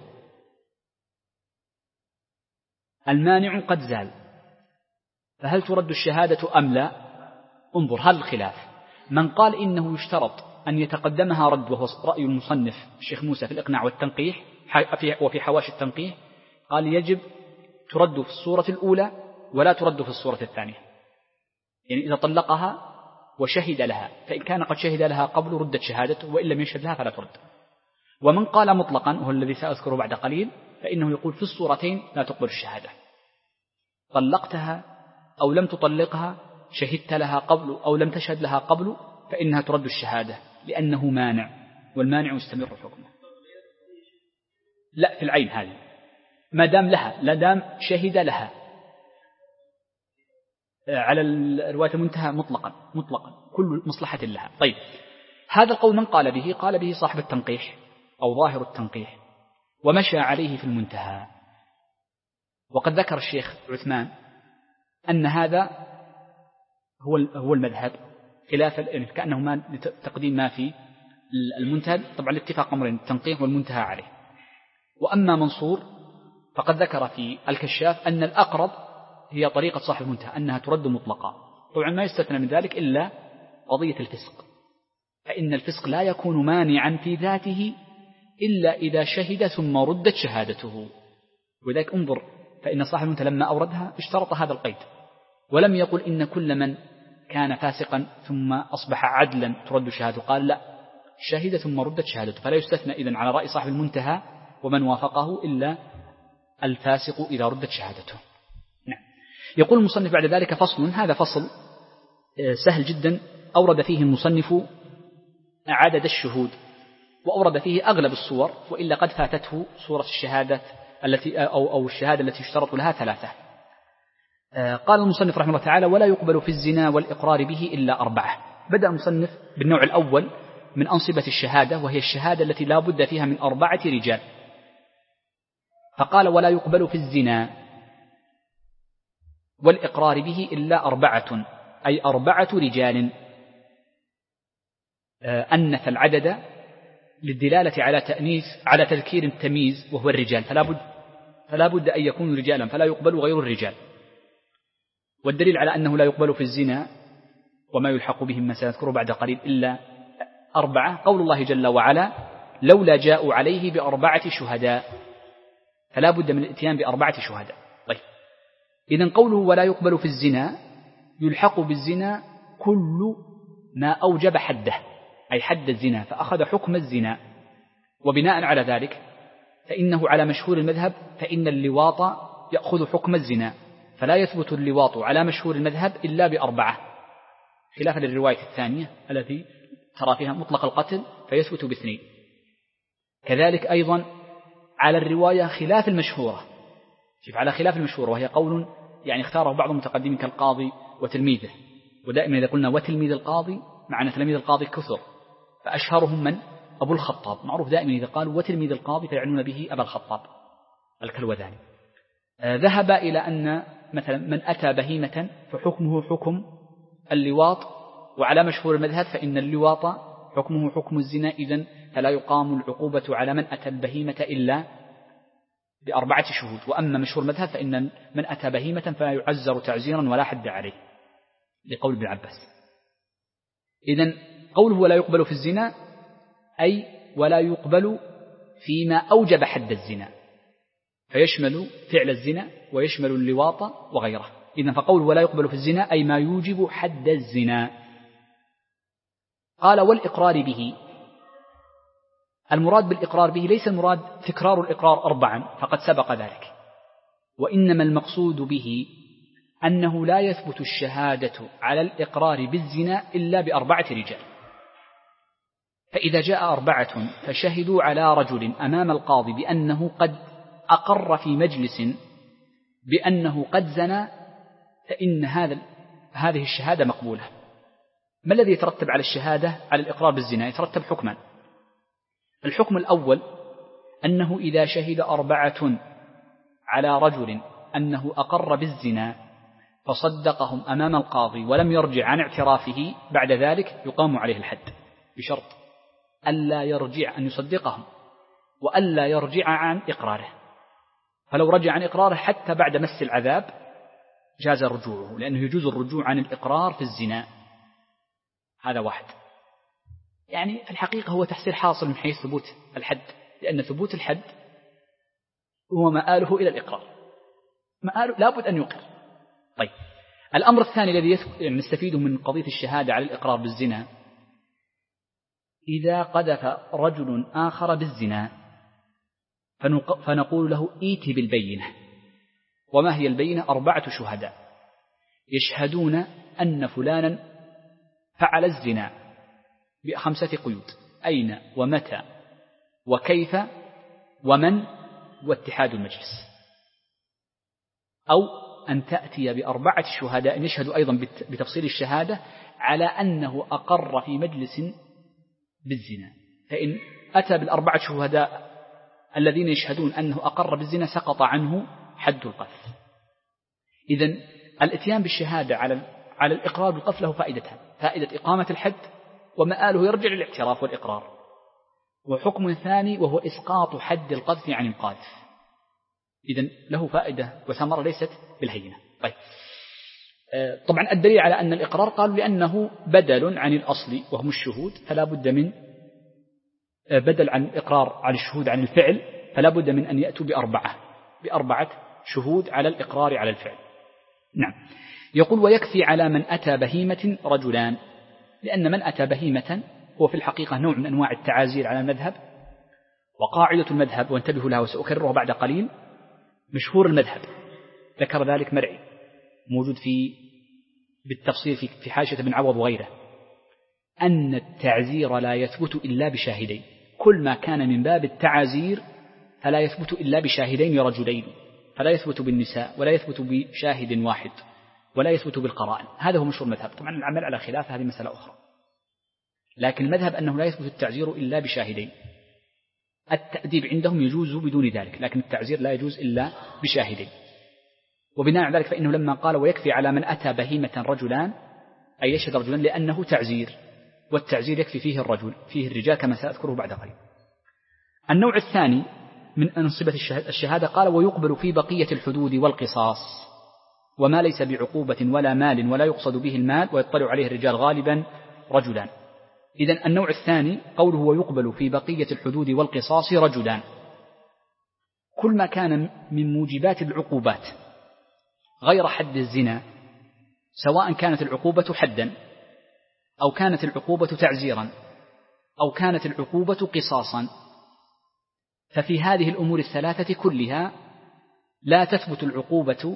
المانع قد زال، فهل ترد الشهادة أم لا؟ انظر هذا الخلاف. من قال إنه يشترط أن يتقدمها رد وهو رأي المصنف الشيخ موسى في الإقناع والتنقيح وفي حواشي التنقيح، قال يجب ترد في الصورة الأولى ولا ترد في الصورة الثانية. يعني إذا طلقها وشهد لها فإن كان قد شهد لها قبل ردت شهادته، وإن لم يشهد لها فلا ترد. ومن قال مطلقا وهو الذي سأذكره بعد قليل فإنه يقول في الصورتين لا تقبل الشهادة، طلقتها أو لم تطلقها، شهدت لها قبل أو لم تشهد لها قبل، فإنها ترد الشهادة لأنه مانع، والمانع يستمر حكمه. لا في العين هذه، ما دام لها، لا دام شهد لها. على الرواية المنتهى مطلقا مطلقا كل مصلحة لها. طيب، هذا القول من قال به؟ قال به صاحب التنقيح أو ظاهر التنقيح، ومشى عليه في المنتهى. وقد ذكر الشيخ عثمان أن هذا هو هو المذهب، خلاف كأنه ما تقديم ما في المنتهى، طبعا الاتفاق أمرين التنقيح والمنتهى عليه. وأما منصور فقد ذكر في الكشاف أن الأقرب هي طريقة صاحب المنتهى، أنها ترد مطلقا. طبعا ما يستثنى من ذلك إلا قضية الفسق، فإن الفسق لا يكون مانعا في ذاته إلا إذا شهد ثم ردت شهادته. وذلك انظر، فإن صاحب المنتهى لما أوردها اشترط هذا القيد، ولم يقل إن كل من كان فاسقا ثم أصبح عدلا ترد شهادته، قال لا، شهد ثم ردت شهادته. فلا يستثنى إذن على رأي صاحب المنتهى ومن وافقه إلا الفاسق إذا ردت شهادته. نعم. يقول المصنف بعد ذلك فصل، هذا فصل سهل جدا، أورد فيه المصنف عدد الشهود، وأورد فيه أغلب الصور، وإلا قد فاتته صورة الشهادة التي أو أو الشهادة التي يشترط لها ثلاثة. قال المصنف رحمه الله تعالى: ولا يقبل في الزنا والإقرار به إلا أربعة. بدأ المصنف بالنوع الأول من أنصبة الشهادة، وهي الشهادة التي لا بد فيها من أربعة رجال. فقال: ولا يقبل في الزنا والإقرار به إلا أربعة، أي أربعة رجال. أنث العدد للدلالة على تأنيث على تذكير التمييز وهو الرجال، فلا بد فلا بد أن يكونوا رجالا، فلا يقبل غير الرجال. والدليل على أنه لا يقبل في الزنا وما يلحق بهم ما سنذكره بعد قليل إلا أربعة، قول الله جل وعلا: لولا جاءوا عليه بأربعة شهداء، فلا بد من الاتيان بأربعة شهداء. طيب، إذن قوله ولا يقبل في الزنا يلحق بالزنا كل ما أوجب حده، أي حد الزنا، فأخذ حكم الزنا. وبناء على ذلك فإنه على مشهور المذهب فإن اللواط يأخذ حكم الزنا، فلا يثبت اللواط على مشهور المذهب إلا بأربعة، خلافا للرواية الثانية التي ترى فيها مطلق القتل فيثبت باثنين. كذلك أيضا على الرواية خلاف المشهورة، شوف، على خلاف المشهورة، وهي قول يعني اختاره بعض المتقدمين كالقاضي وتلميذه. ودائما إذا قلنا وتلميذ القاضي معنى تلميذ القاضي كثر، فأشهرهم من؟ أبو الخطاب، معروف دائما إذا قالوا وتلميذ القاضي فيعنون به أبا الخطاب الكلوذاني. آه ذهب إلى أن مثلا من أتى بهيمة فحكمه حكم اللواط، وعلى مشهور المذهب فإن اللواط حكمه حكم الزنا، إذن فلا يقام العقوبة على من أتى البهيمة إلا بأربعة شهود. وأما مشهور المذهب فإن من أتى بهيمة فلا يعزر تعزيرا ولا حد عليه، لقول ابن عباس. إذن قوله ولا يقبل في الزنا أي ولا يقبل فيما أوجب حد الزنا، فيشمل فعل الزنا ويشمل اللواط وغيره. إذن فقوله ولا يقبل في الزنا أي ما يوجب حد الزنا. قال: والإقرار به، المراد بالإقرار به ليس المراد تكرار الإقرار أربعا فقد سبق ذلك، وإنما المقصود به أنه لا يثبت الشهادة على الإقرار بالزنا إلا بأربعة رجال. فإذا جاء أربعة فشهدوا على رجل أمام القاضي بأنه قد أقر في مجلس بأنه قد زنى، فإن هذا هذه الشهادة مقبولة. ما الذي يترتب على الشهادة على الإقرار بالزنا؟ يترتب حكما. الحكم الأول أنه إذا شهد أربعة على رجل أنه أقر بالزنا فصدقهم أمام القاضي ولم يرجع عن اعترافه، بعد ذلك يقام عليه الحد، بشرط ألا يرجع أن يصدقهم وألا يرجع عن إقراره. فلو رجع عن إقراره حتى بعد مس العذاب جاز رجوعه، لأنه يجوز الرجوع عن الإقرار في الزنا. هذا واحد. يعني في الحقيقة هو تحصيل حاصل من حيث ثبوت الحد، لأن ثبوت الحد هو مآله إلى الإقرار، مآله لابد أن يقر. طيب، الأمر الثاني الذي يعني نستفيده من قضية الشهادة على الإقرار بالزنا: إذا قذف رجل آخر بالزنا فنقول له إيت بالبينة. وما هي البينة؟ أربعة شهداء يشهدون أن فلانا فعل الزنا بخمسة قيود: أين ومتى وكيف ومن واتحاد المجلس. أو أن تأتي بأربعة شهداء يشهدوا أيضا بتفصيل الشهادة على أنه أقر في مجلس بالزنا، فإن أتى بالأربعة شهداء الذين يشهدون أنه أقر بالزنا سقط عنه حد القذف. إذن الاتيان بالشهادة على على الإقرار بالقذف له فائدتان: فائدة إقامة الحد ومآله يرجع للاعتراف والإقرار، وحكم ثاني وهو إسقاط حد القذف عن القاذف. إذن له فائدة وثمرة ليست بالهينة. طيب، طبعا الدليل على أن الإقرار قالوا لأنه بدل عن الأصل وهم الشهود، فلا بد من بدل عن الإقرار عن الشهود عن الفعل، فلا بد من أن يأتوا بأربعة بأربعة شهود على الإقرار على الفعل. نعم. يقول: ويكفي على من أتى بهيمة رجلان، لأن من أتى بهيمة هو في الحقيقة نوع من أنواع التعازير على المذهب. وقاعدة المذهب، وانتبهوا لها وسأكررها بعد قليل، مشهور المذهب ذكر ذلك مرعي موجود في بالتفصيل في في حاشية بن عوض وغيره، أن التعزير لا يثبت إلا بشاهدين. كل ما كان من باب التعازير فلا يثبت إلا بشاهدين رجلين، فلا يثبت بالنساء ولا يثبت بشاهد واحد ولا يثبت بالقرائن. هذا هو مشهور المذهب. طبعا العمل على خلاف هذه مسألة أخرى، لكن المذهب أنه لا يثبت التعزير إلا بشاهدين. التأديب عندهم يجوز بدون ذلك، لكن التعزير لا يجوز إلا بشاهدين. وبناء على ذلك فإنه لما قال: ويكفي على من أتى بهيمة رجلان، أي يشهد رجلان، لأنه تعزير، والتعزير يكفي فيه الرجل، فيه الرجال كما سأذكره بعد قليل. النوع الثاني من أنصبة الشهادة قال: ويقبل في بقية الحدود والقصاص وما ليس بعقوبة ولا مال ولا يقصد به المال ويطلع عليه الرجال غالبا رجلان. إذن النوع الثاني قوله: ويقبل في بقية الحدود والقصاص رجلان، كل ما كان من موجبات العقوبات غير حد الزنا، سواء كانت العقوبة حدا أو كانت العقوبة تعزيرا أو كانت العقوبة قصاصا، ففي هذه الأمور الثلاثة كلها لا تثبت العقوبة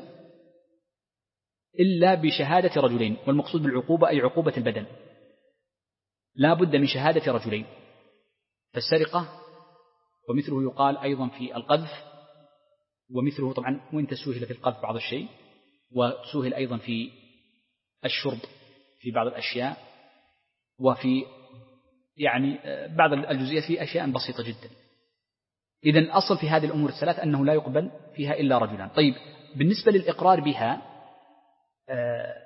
إلا بشهادة رجلين. والمقصود بالعقوبة أي عقوبة البدن، لا بد من شهادة رجلين. فالسرقة ومثله يقال أيضا في القذف، ومثله طبعا وإن تسهل في القذف بعض الشيء، وتسهل أيضا في الشرب في بعض الأشياء، وفي يعني بعض الجزئيات في أشياء بسيطة جدا. إذن الأصل في هذه الأمور الثلاث أنه لا يقبل فيها إلا رجلان. طيب، بالنسبة للإقرار بها، آه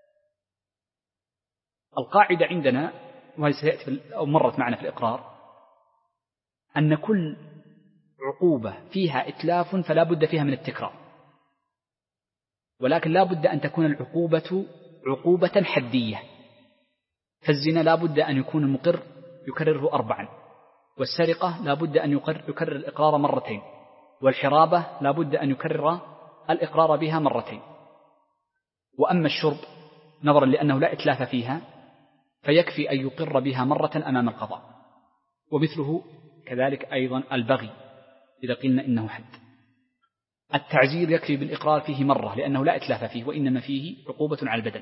القاعدة عندنا، وهي سيأتي أو مرت معنا في الإقرار، أن كل عقوبة فيها إتلاف فلا بد فيها من التكرار، ولكن لا بد أن تكون العقوبة عقوبة حدية. فالزنا لا بد أن يكون المقر يكرره أربعا، والسرقة لا بد أن يكرر الإقرار مرتين، والحرابة لا بد أن يكرر الإقرار بها مرتين. وأما الشرب نظرا لأنه لا إتلاف فيها فيكفي أن يقر بها مرة أمام القضاء، ومثله كذلك أيضا البغي إذا قلنا إنه حد. التعزير يكفي بالإقرار فيه مرة لأنه لا إتلاف فيه وإنما فيه عقوبة على البدن.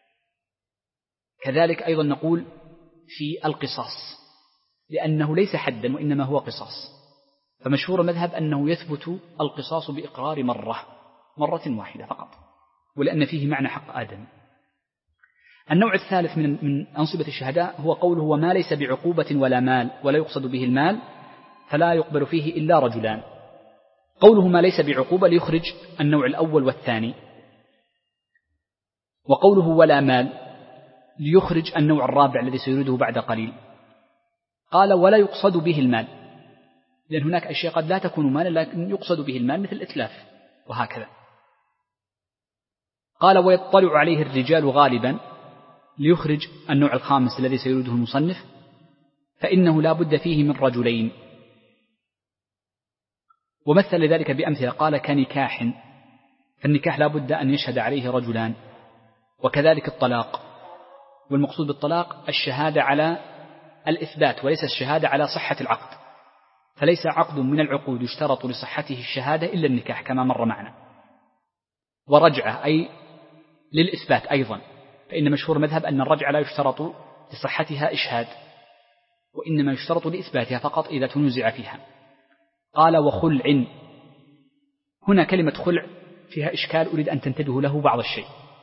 كذلك أيضا نقول في القصاص لأنه ليس حدا وإنما هو قصاص، فمشهور المذهب أنه يثبت القصاص بإقرار مرة مرة واحدة فقط، ولأن فيه معنى حق آدم. النوع الثالث من من أنصبة الشهداء هو قوله: وما ليس بعقوبة ولا مال ولا يقصد به المال فلا يقبل فيه إلا رجلان. قوله ما ليس بعقوبة ليخرج النوع الأول والثاني، وقوله ولا مال ليخرج النوع الرابع الذي سيريده بعد قليل. قال: ولا يقصد به المال، لأن هناك أشياء قد لا تكون مالا لكن يقصد به المال مثل الإتلاف وهكذا. قال: ويطلع عليه الرجال غالبا ليخرج النوع الخامس الذي سيريده المصنف، فإنه لا بد فيه من رجلين. ومثل ذلك بأمثلة، قال: كنكاح، فالنكاح لا بد أن يشهد عليه رجلان. وكذلك الطلاق، والمقصود بالطلاق الشهادة على الإثبات وليس الشهادة على صحة العقد، فليس عقد من العقود يشترط لصحته الشهادة إلا النكاح كما مر معنا. ورجعة أي للإثبات أيضا، فإن مشهور مذهب أن الرجعة لا يشترط لصحتها إشهاد وإنما يشترط لإثباتها فقط إذا تنزع فيها. قال: وخلع، هنا كلمة خلع فيها إشكال أريد أن تنتبهوا له بعض الشيء.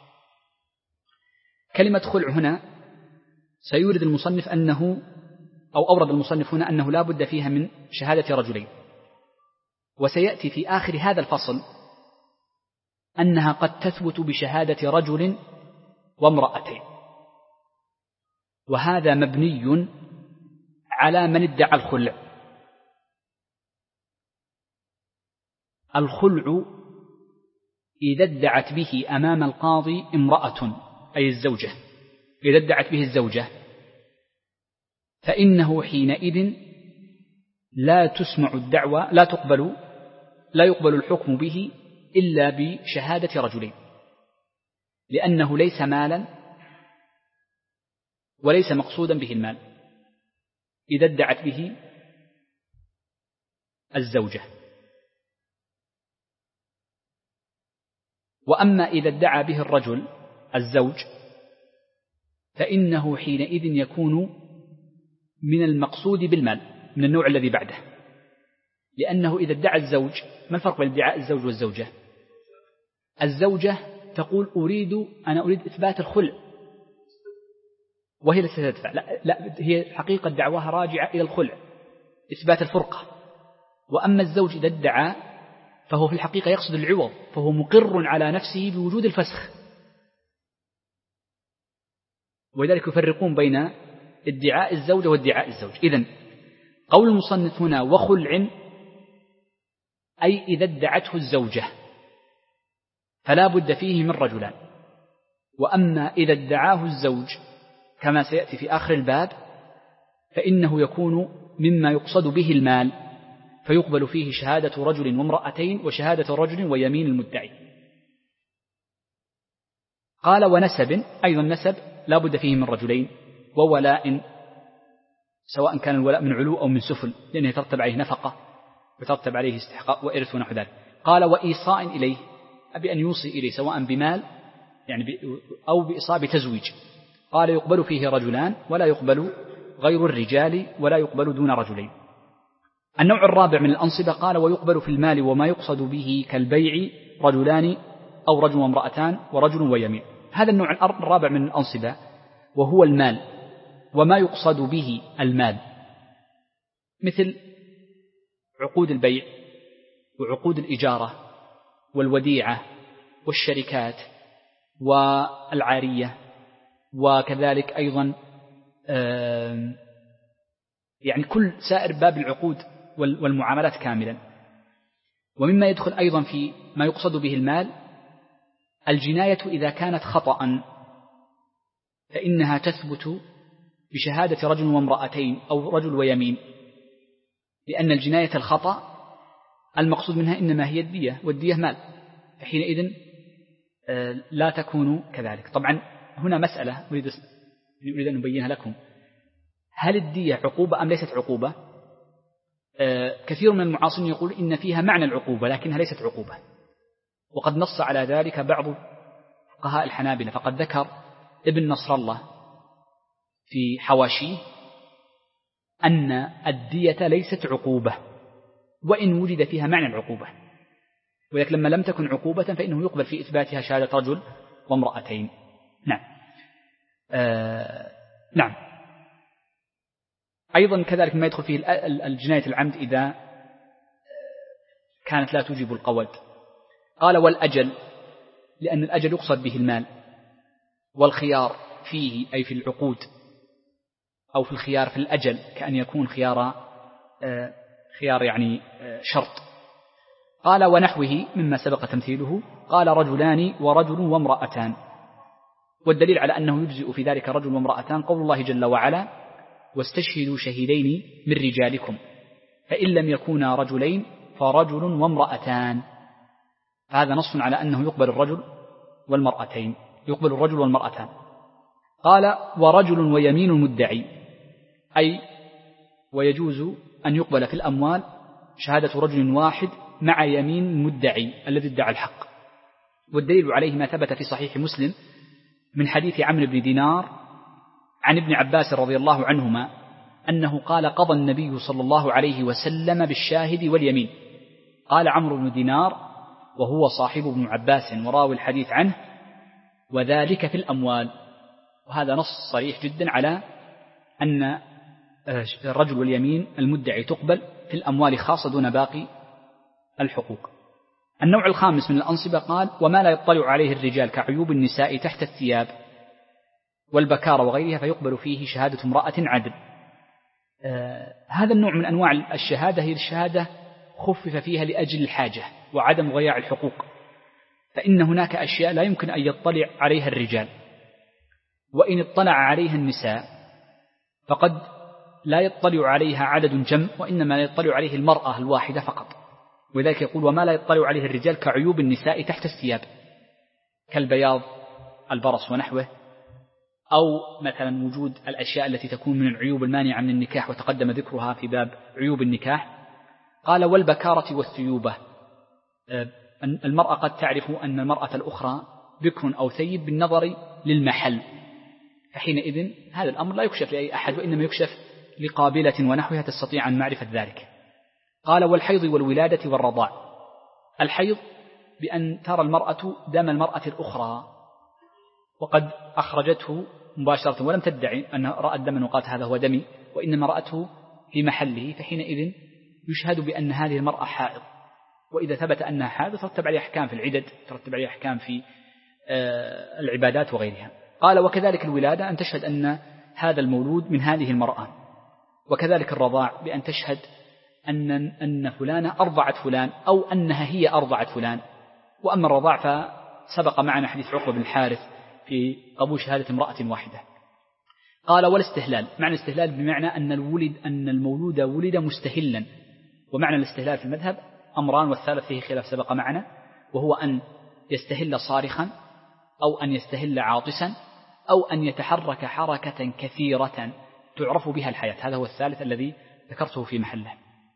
كلمة خلع هنا سيورد المصنف أنه أو أورد المصنف هنا أنه لا بد فيها من شهادة رجلين، وسيأتي في آخر هذا الفصل أنها قد تثبت بشهادة رجل وامرأتين، وهذا مبني على من ادعى الخلع. الخلع إذا ادعت به أمام القاضي امرأة أي الزوجة، إذا ادعت به الزوجة فإنه حينئذ لا تسمع الدعوة، لا تقبل لا يقبل الحكم به إلا بشهادة رجلين، لأنه ليس مالا وليس مقصودا به المال إذا ادعت به الزوجة. وأما إذا ادعى به الرجل الزوج فإنه حينئذ يكون من المقصود بالمال من النوع الذي بعده، لأنه إذا ادعى الزوج، ما الفرق بين ادعاء الزوج والزوجة؟ الزوجة تقول أريد أنا أريد إثبات الخلع وهي التي تدفع، لا, لا هي حقيقة دعواها راجعة إلى الخلع إثبات الفرقة. وأما الزوج إذا ادعى فهو في الحقيقة يقصد العوض، فهو مقر على نفسه بوجود الفسخ، ولذلك يفرقون بين ادعاء الزوجة وادعاء الزوج. إذن قول المصنف هنا وخلع أي إذا ادعته الزوجة فلا بد فيه من رجلان، وأما إذا ادعاه الزوج كما سيأتي في آخر الباب فإنه يكون مما يقصد به المال، فيقبل فيه شهادة رجل وامرأتين وشهادة رجل ويمين المدعي. قال ونسب، أيضا نسب لا بد فيه من رجلين، وولاء سواء كان الولاء من علو أو من سفل، لأنه يترتب عليه نفقة ويترتب عليه استحقاق وإرث ونحو ذلك. قال وإيصاء إليه، أبي أن يوصي إليه سواء بمال يعني أو بإصاء بتزويج. قال يقبل فيه رجلان ولا يقبل غير الرجال ولا يقبل دون رجلين. النوع الرابع من الأنصبة قال ويقبل في المال وما يقصد به كالبيع رجلان أو رجل وامرأتان ورجل ويمين. هذا النوع الرابع من الأنصبة وهو المال وما يقصد به المال، مثل عقود البيع وعقود الإجارة والوديعة والشركات والعارية، وكذلك أيضا يعني كل سائر باب العقود والمعاملات كاملا. ومما يدخل أيضا في ما يقصد به المال الجناية إذا كانت خطأ فإنها تثبت بشهادة رجل وامرأتين أو رجل ويمين، لأن الجناية الخطأ المقصود منها إنما هي الدية، والدية مال، فحينئذ لا تكون كذلك. طبعا هنا مسألة أريد أريد أن نبينها لكم، هل الدية عقوبة أم ليست عقوبة؟ كثير من المعاصرين يقول إن فيها معنى العقوبة لكنها ليست عقوبة، وقد نص على ذلك بعض فقهاء الحنابلة، فقد ذكر ابن نصر الله في حواشيه أن الدية ليست عقوبة وإن وجد فيها معنى العقوبة، ولكن لما لم تكن عقوبة فإنه يقبل في إثباتها شهادة رجل وامرأتين. نعم. آه نعم. أيضا كذلك ما يدخل فيه الجناية العمد إذا كانت لا توجب القود. قال والأجل، لأن الأجل يقصد به المال، والخيار فيه أي في العقود أو في الخيار في الأجل كأن يكون خيار خيار يعني شرط. قال ونحوه مما سبق تمثيله. قال رجلان ورجل وامرأتان، والدليل على أنه يجزئ في ذلك رجل وامرأتان قول الله جل وعلا واستشهدوا شهيدين من رجالكم فإن لم يكونا رجلين فرجل وامرأتان. هذا نص على أنه يقبل الرجل والمرأتين، يقبل الرجل والمرأتان. قال ورجل ويمين المدعي، أي ويجوز أن يقبل في الأموال شهادة رجل واحد مع يمين المدعي الذي ادعى الحق. والدليل عليه ما ثبت في صحيح مسلم من حديث عمرو بن دينار عن ابن عباس رضي الله عنهما أنه قال قضى النبي صلى الله عليه وسلم بالشاهد واليمين. قال عمرو بن دينار وهو صاحب ابن عباس وراوي الحديث عنه، وذلك في الأموال. وهذا نص صريح جدا على أن الرجل واليمين المدعي تقبل في الأموال خاصة دون باقي الحقوق. النوع الخامس من الأنصبة قال: وما لا يطلع عليه الرجال كعيوب النساء تحت الثياب والبكارة وغيرها فيقبل فيه شهادة امرأة عدل. آه هذا النوع من أنواع الشهادة هي الشهادة خفف فيها لأجل الحاجة وعدم ضياع الحقوق، فإن هناك أشياء لا يمكن أن يطلع عليها الرجال، وإن اطلع عليها النساء فقد لا يطلع عليها عدد جم، وإنما يطلع عليه المرأة الواحدة فقط. ولذلك يقول: وما لا يطلع عليه الرجال كعيوب النساء تحت الثياب، كالبياض، البرص ونحوه، أو مثلا وجود الأشياء التي تكون من العيوب المانعة من النكاح وتقدم ذكرها في باب عيوب النكاح. قال: والبكارة والثيوبة، المرأة قد تعرف أن المرأة الأخرى بكر أو ثيب بالنظر للمحل، فحينئذ هذا الأمر لا يكشف لأي أحد، وإنما يكشف لقابلة ونحوها تستطيع عن معرفة ذلك. قال: والحيض والولادة والرضاع، الحيض بأن ترى المرأة دم المرأة الأخرى وقد أخرجته مباشرة ولم تدعي أن رأت دما وقالت هذا هو دمي، وإنما رأته في محله، فحينئذ يشهد بأن هذه المرأة حائض. وإذا ثبت أنها حائض ترتب عليها أحكام في العدد، ترتب عليها أحكام في العبادات وغيرها. قال: وكذلك الولادة أن تشهد أن هذا المولود من هذه المرأة، وكذلك الرضاع بأن تشهد أن أن فلانة أرضعت فلان أو أنها هي أرضعت فلان. وأما الرضاع فسبق معنا حديث عقبة بن الحارث في قبول شهادة امرأة واحدة. قال: والاستهلال، معنى الاستهلال بمعنى أن الولد أن المولود ولد مستهلا. ومعنى الاستهلال في المذهب أمران، والثالث فيه خلاف سبق معنا، وهو أن يستهل صارخا أو أن يستهل عاطسا أو أن يتحرك حركة كثيرة تعرف بها الحياة. هذا هو الثالث الذي ذكرته في محله.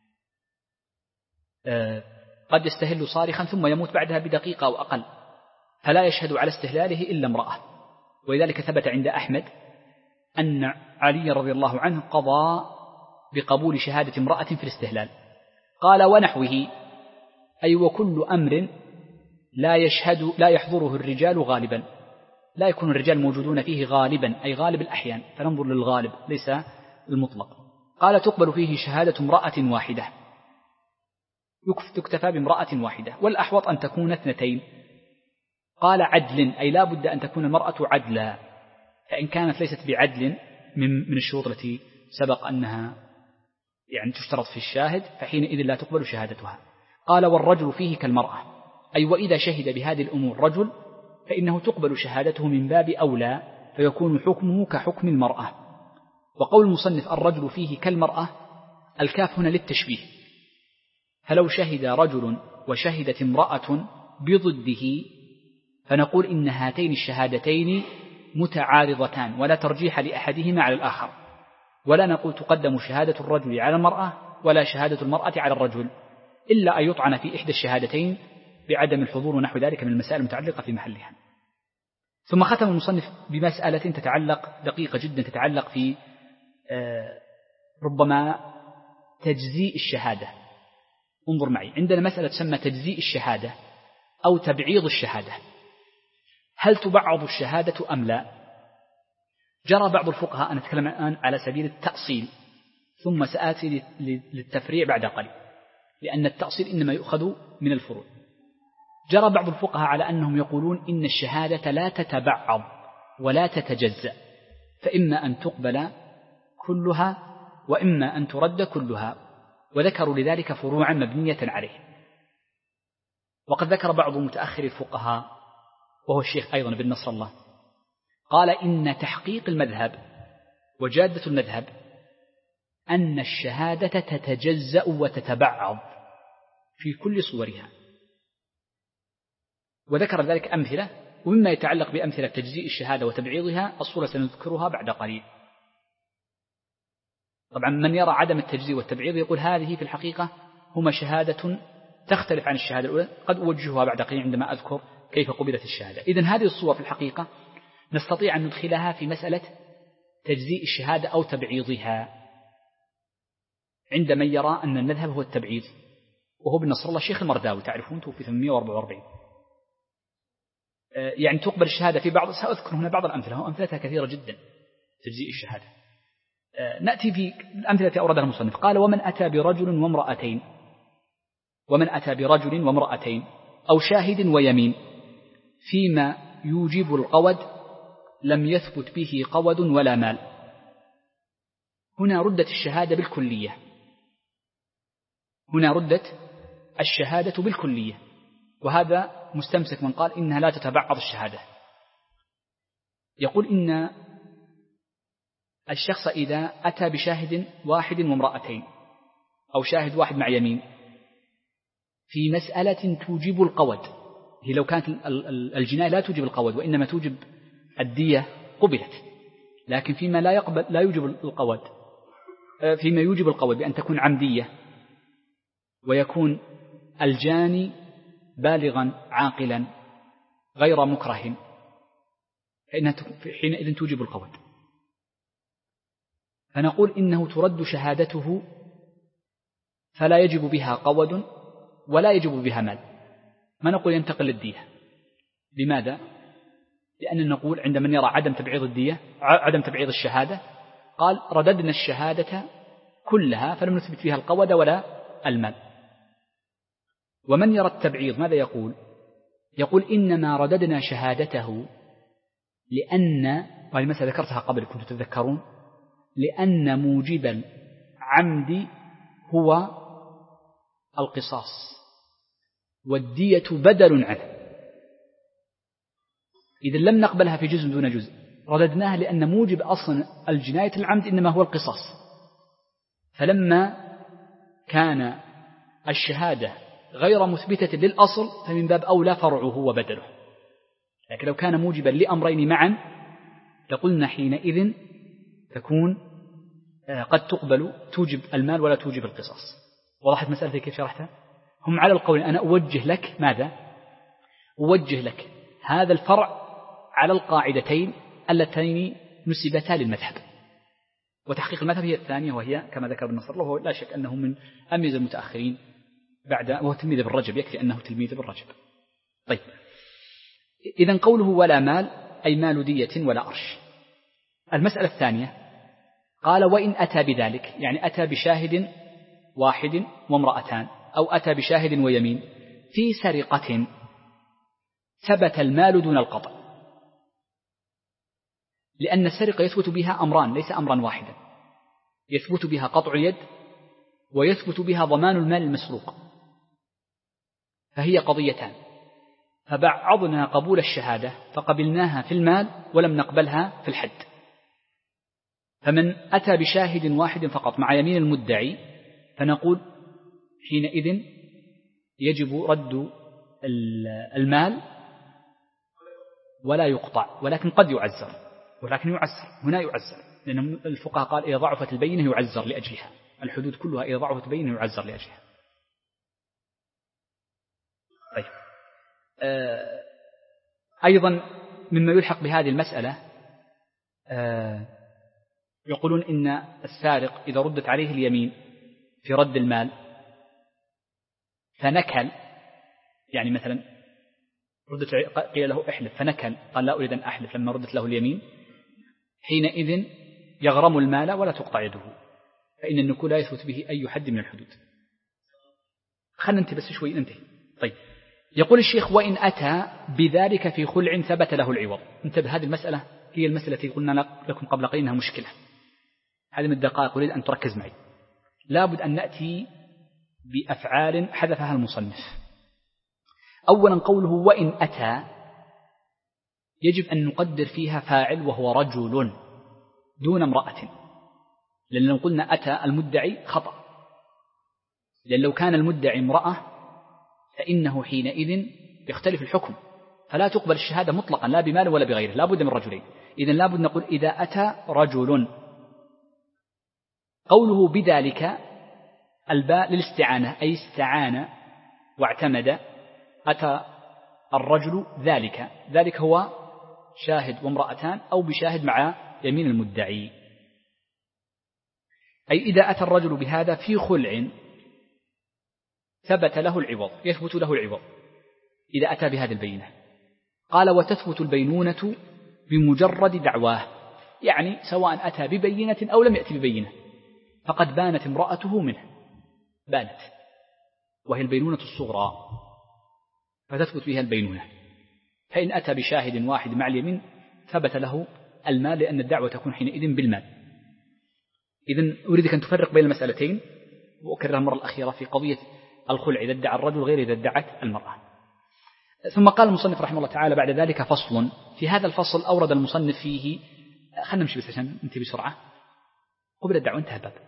قد يستهل صارخا ثم يموت بعدها بدقيقة أو أقل، فلا يشهد على استهلاله إلا امرأة. ولذلك ثبت عند أحمد أن علي رضي الله عنه قضى بقبول شهادة امرأة في الاستهلال. قال: ونحوه، أي وكل أمر لا يشهد لا يحضره الرجال غالبا، لا يكون الرجال موجودون فيه غالبا، أي غالب الأحيان، فننظر للغالب ليس المطلق. قال: تقبل فيه شهادة امرأة واحدة، تكتفى بامرأة واحدة، والأحوط أن تكون اثنتين. قال: عدل، أي لا بد أن تكون المرأة عدلا، فإن كانت ليست بعدل من من الشروط التي سبق أنها يعني تشترط في الشاهد فحينئذ لا تقبل شهادتها. قال: والرجل فيه كالمرأة، أي وإذا شهد بهذه الأمور رجل فإنه تقبل شهادته من باب أولى، فيكون حكمه كحكم المرأة. وقول المصنف الرجل فيه كالمرأة، الكاف هنا للتشبيه، فلو شهد رجل وشهدت امرأة بضده فنقول إن هاتين الشهادتين متعارضتان ولا ترجيح لأحدهما على الآخر، ولا نقول تقدم شهادة الرجل على المرأة ولا شهادة المرأة على الرجل، إلا أن يطعن في إحدى الشهادتين بعدم الحضور ونحو ذلك من المسائل المتعلقة في محلها. ثم ختم المصنف بمسألة تتعلق دقيقة جدا، تتعلق في ربما تجزيء الشهادة. انظر معي، عندنا مسألة تسمى تجزيء الشهادة أو تبعيض الشهادة. هل تبعض الشهادة أم لا؟ جرى بعض الفقهاء، أنا أتكلم الآن على سبيل التأصيل ثم سآتي للتفريع بعد قليل، لأن التأصيل إنما يؤخذ من الفروع. جرى بعض الفقهاء على أنهم يقولون إن الشهادة لا تتبعض ولا تتجزأ، فإما أن تقبل كلها وإما أن ترد كلها، وذكروا لذلك فروعا مبنية عليه. وقد ذكر بعض متأخر الفقهاء وهو الشيخ أيضا بن نصر الله قال إن تحقيق المذهب وجادة المذهب أن الشهادة تتجزأ وتتبعض في كل صورها، وذكر ذلك أمثلة، ومما يتعلق بأمثلة تجزيء الشهادة وتبعيضها الصورة سنذكرها بعد قليل. طبعا من يرى عدم التجزيء والتبعيض يقول هذه في الحقيقة هما شهادة تختلف عن الشهادة الأولى، قد أوجهها بعد قليل عندما أذكر كيف قبلت الشهادة. إذن هذه الصور في الحقيقة نستطيع أن ندخلها في مسألة تجزيء الشهادة أو تبعيضها عند من يرى أن المذهب هو التبعيض، وهو بن نصر الله شيخ المرداوي تعرفون، توفي ثمانمائة وأربعة وأربعين. يعني تقبل الشهادة في بعض، سأذكر هنا بعض الأمثلة وأمثلتها كثيرة جدا تجزئ الشهادة. نأتي في الأمثلة التي أوردها المصنف. قال: ومن أتى برجل وامرأتين ومن أتى برجل وامرأتين أو شاهد ويمين فيما يوجب القود لم يثبت به قود ولا مال. هنا ردت الشهادة بالكلية، هنا ردت الشهادة بالكلية، وهذا مستمسك من قال إنها لا تتبعض الشهادة. يقول إن الشخص إذا أتى بشاهد واحد وامرأتين أو شاهد واحد مع يمين في مسألة توجب القود، هي لو كانت الجناية لا توجب القود وإنما توجب الدية قبلت، لكن فيما لا يقبل لا يوجب القود، فيما يوجب القود بأن تكون عمدية ويكون الجاني بالغا عاقلا غير مكره، فإنها حينئذ توجب القود. فنقول إنه ترد شهادته فلا يجب بها قود ولا يجب بها مال، ما نقول ينتقل للدية. لماذا؟ لأن نقول عند من يرى عدم تبعيض الدية عدم تبعيض الشهادة قال رددنا الشهادة كلها فلم نثبت فيها القود ولا المال. ومن يرى التبعيض ماذا يقول؟ يقول إنما رددنا شهادته لأن، وهذه المسألة ذكرتها قبل كنتم تتذكرون، لأن موجب العمد هو القصاص والدية بدل عنه. إذا لم نقبلها في جزء دون جزء رددناها لأن موجب أصلا الجناية العمد إنما هو القصاص، فلما كان الشهادة غير مثبتة للأصل فمن باب أولى فرعه وبدله. لكن لو كان موجبا لأمرين معا لقلنا حينئذ تكون قد تقبل توجب المال ولا توجب القصاص. وضحت مسألة كيف شرحتها؟ هم على القول أنا أوجه لك ماذا؟ أوجه لك هذا الفرع على القاعدتين اللتين نسبتا للمذهب، وتحقيق المذهب هي الثانية وهي كما ذكر ابن نصر الله، وهو لا شك أنه من أميز المتأخرين بعد، وهو تلميذ ابن رجب، يكفي أنه تلميذ ابن رجب. طيب، إذن قوله ولا مال أي مال دية ولا أرش. المسألة الثانية قال وإن أتى بذلك، يعني أتى بشاهد واحد وامرأتان أو أتى بشاهد ويمين في سرقة ثبت المال دون القطع، لأن السرقة يثبت بها أمران ليس أمرا واحدا، يثبت بها قطع اليد ويثبت بها ضمان المال المسروق، فهي قضيتان، فبعضنا قبول الشهادة فقبلناها في المال ولم نقبلها في الحد. فمن أتى بشاهد واحد فقط مع يمين المدعي فنقول حينئذ يجب رد المال ولا يقطع، ولكن قد يعزر، ولكن يعزر هنا يعزر، لأن الفقهاء قال إذا ضعفت البينة يعزر لأجلها، الحدود كلها إذا ضعفت البينة يعزر لأجلها. طيب، آه أيضا مما يلحق بهذه المسألة آه يقولون إن السارق إذا ردت عليه اليمين في رد المال فنكل، يعني مثلا ردت قيل له احلف فنكل قال لا أريد أن أحلف لما ردت له اليمين، حينئذ يغرم المال ولا تقطع يده، فإن النكول لا يثبت به أي حد من الحدود. خلنا ننتهي بس شوي ننتهي. طيب، يقول الشيخ وإن أتى بذلك في خلع ثبت له العوض. انتبه، هذه المسألة هي المسألة التي قلنا لكم قبل قليل إنها مشكلة، هذه من الدقائق أريد أن تركز معي. لابد أن نأتي بأفعال حذفها المصنف. أولا قوله وإن أتى يجب أن نقدر فيها فاعل وهو رجل دون امرأة، لأن لو قلنا أتى المدعي خطأ، لأن لو كان المدعي امرأة فإنه حينئذ يختلف الحكم، فلا تقبل الشهادة مطلقا لا بمال ولا بغيره، لا بد من رجلين. إذن لا بد نقول إذا أتى رجل. قوله بذلك الباء للاستعانة، أي استعان واعتمد. أتى الرجل ذلك، ذلك هو شاهد وامرأتان أو بشاهد مع يمين المدعي. أي إذا أتى الرجل بهذا في خلع ثبت له العوض، يثبت له العوض إذا أتى بهذه البينة. قال وتثبت البينونة بمجرد دعواه، يعني سواء أتى ببينة أو لم يأتي ببينة فقد بانت امرأته منه، بانت، وهي البينونة الصغرى فتثبت فيها البينونة. فإن أتى بشاهد واحد مع اليمين ثبت له المال، لأن الدعوة تكون حينئذ بالمال. إذن أريدك أن تفرق بين المسألتين، وأكررها المرة الأخيرة في قضية الخلع إذا ادعى الرجل غير إذا ادعت المرأة. ثم قال المصنف رحمه الله تعالى بعد ذلك فصل. في هذا الفصل أورد المصنف فيه، خلنا نمشي بس عشان ننتهي بسرعة، قبل الدعوة انتهى الباب،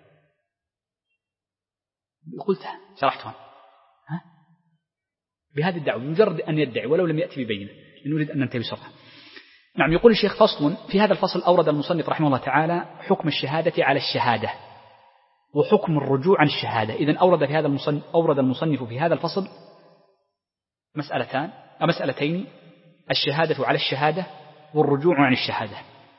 قلتها شرحتها ها؟ بهذه الدعوة بمجرد أن يدعي ولو لم يأتي ببينة، نريد أن ننتهي بسرعة. نعم. يقول الشيخ فصل. في هذا الفصل أورد المصنف رحمه الله تعالى حكم الشهادة على الشهادة وحكم الرجوع عن الشهادة. إذن أورد في هذا المصنف أورد المصنف في هذا الفصل مسألتان أو مسألتين: الشهادة على الشهادة والرجوع عن الشهادة.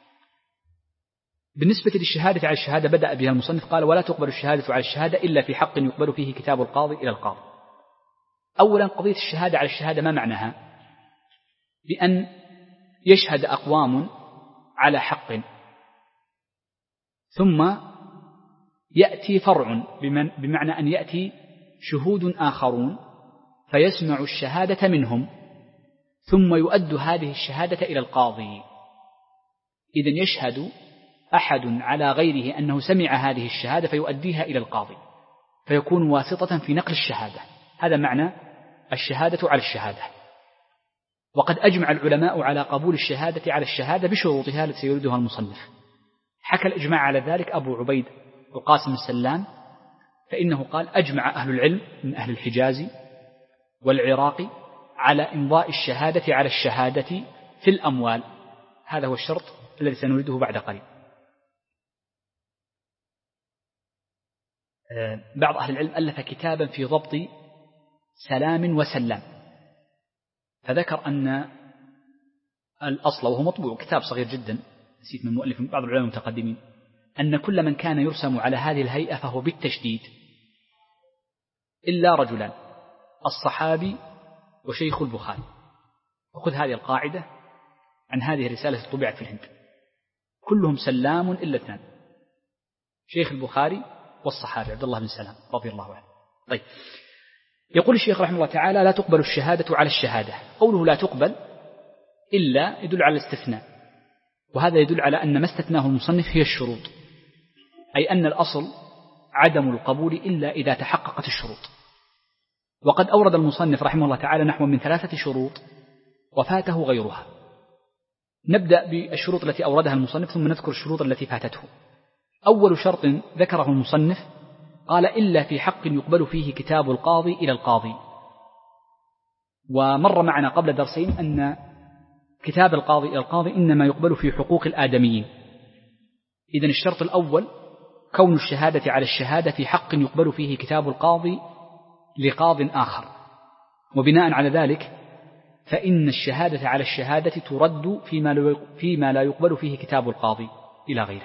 بالنسبة للشهادة على الشهادة بدأ بها المصنف، قال ولا تقبل الشهادة على الشهادة إلا في حق يقبل فيه كتاب القاضي إلى القاضي. أولا قضية الشهادة على الشهادة ما معناها؟ بأن يشهد أقوام على حق ثم يأتي فرع، بمعنى أن يأتي شهود آخرون فيسمع الشهادة منهم ثم يؤد هذه الشهادة إلى القاضي. إذن يشهد أحد على غيره أنه سمع هذه الشهادة فيؤديها إلى القاضي فيكون واسطة في نقل الشهادة. هذا معنى الشهادة على الشهادة. وقد أجمع العلماء على قبول الشهادة على الشهادة بشروطها التي يريدها المصنف. حكى الإجماع على ذلك أبو عبيد القاسم السلام، فإنه قال أجمع أهل العلم من أهل الحجاز والعراق على إمضاء الشهادة على الشهادة في الأموال. هذا هو الشرط الذي سنريده بعد قليل. بعض أهل العلم ألف كتابا في ضبط سلام وسلام، فذكر أن الأصل، وهو مطبوع كتاب صغير جدا نسيت من مؤلف بعض العلماء المتقدمين، أن كل من كان يرسم على هذه الهيئة فهو بالتشديد إلا رجلان: الصحابي وشيخ البخاري. وخذ هذه القاعدة عن هذه الرسالة التي طبعت في الهند، كلهم سلام إلا اثنان: شيخ البخاري والصحابي عبد الله بن سلام رضي الله عنه. طيب، يقول الشيخ رحمه الله تعالى لا تقبل الشهادة على الشهادة. قوله لا تقبل إلا يدل على الاستثناء، وهذا يدل على أن ما استثناه المصنف هي الشروط، أي أن الأصل عدم القبول إلا إذا تحققت الشروط. وقد أورد المصنف رحمه الله تعالى نحو من ثلاثة شروط وفاته غيرها. نبدأ بالشروط التي أوردها المصنف ثم نذكر الشروط التي فاتته. أول شرط ذكره المصنف قال إلا في حق يقبل فيه كتاب القاضي إلى القاضي. ومر معنا قبل درسين أن كتاب القاضي إلى القاضي إنما يقبل في حقوق الآدميين. إذن الشرط الأول كون الشهادة على الشهادة في حق يقبل فيه كتاب القاضي لقاض آخر، وبناء على ذلك فإن الشهادة على الشهادة ترد فيما لا يقبل فيه كتاب القاضي إلى غيره.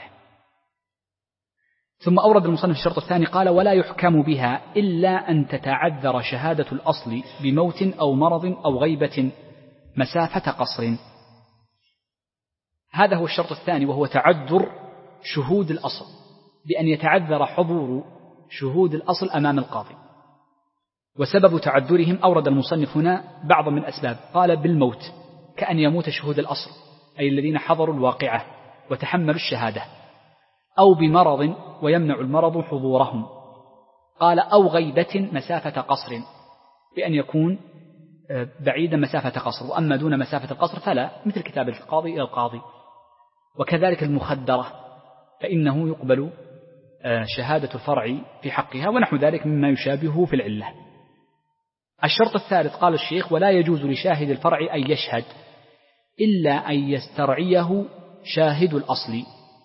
ثم أورد المصنف الشرط الثاني قال ولا يحكم بها إلا أن تتعذر شهادة الأصل بموت أو مرض أو غيبة مسافة قصر. هذا هو الشرط الثاني، وهو تعذر شهود الأصل، بأن يتعذر حضور شهود الأصل أمام القاضي. وسبب تعذرهم أورد المصنف هنا بعض من أسباب، قال بالموت كأن يموت شهود الأصل أي الذين حضروا الواقعة وتحملوا الشهادة، أو بمرض ويمنع المرض حضورهم، قال أو غيبة مسافة قصر، بأن يكون بعيدا مسافة قصر، وأما دون مسافة القصر فلا، مثل كتاب القاضي إلى القاضي. وكذلك المخدرة فإنه يقبل شهادة الفرع في حقها، ونحو ذلك مما يشابهه في العلة. الشرط الثالث قال الشيخ ولا يجوز لشاهد الفرع أن يشهد إلا أن يسترعيه شاهد الأصل.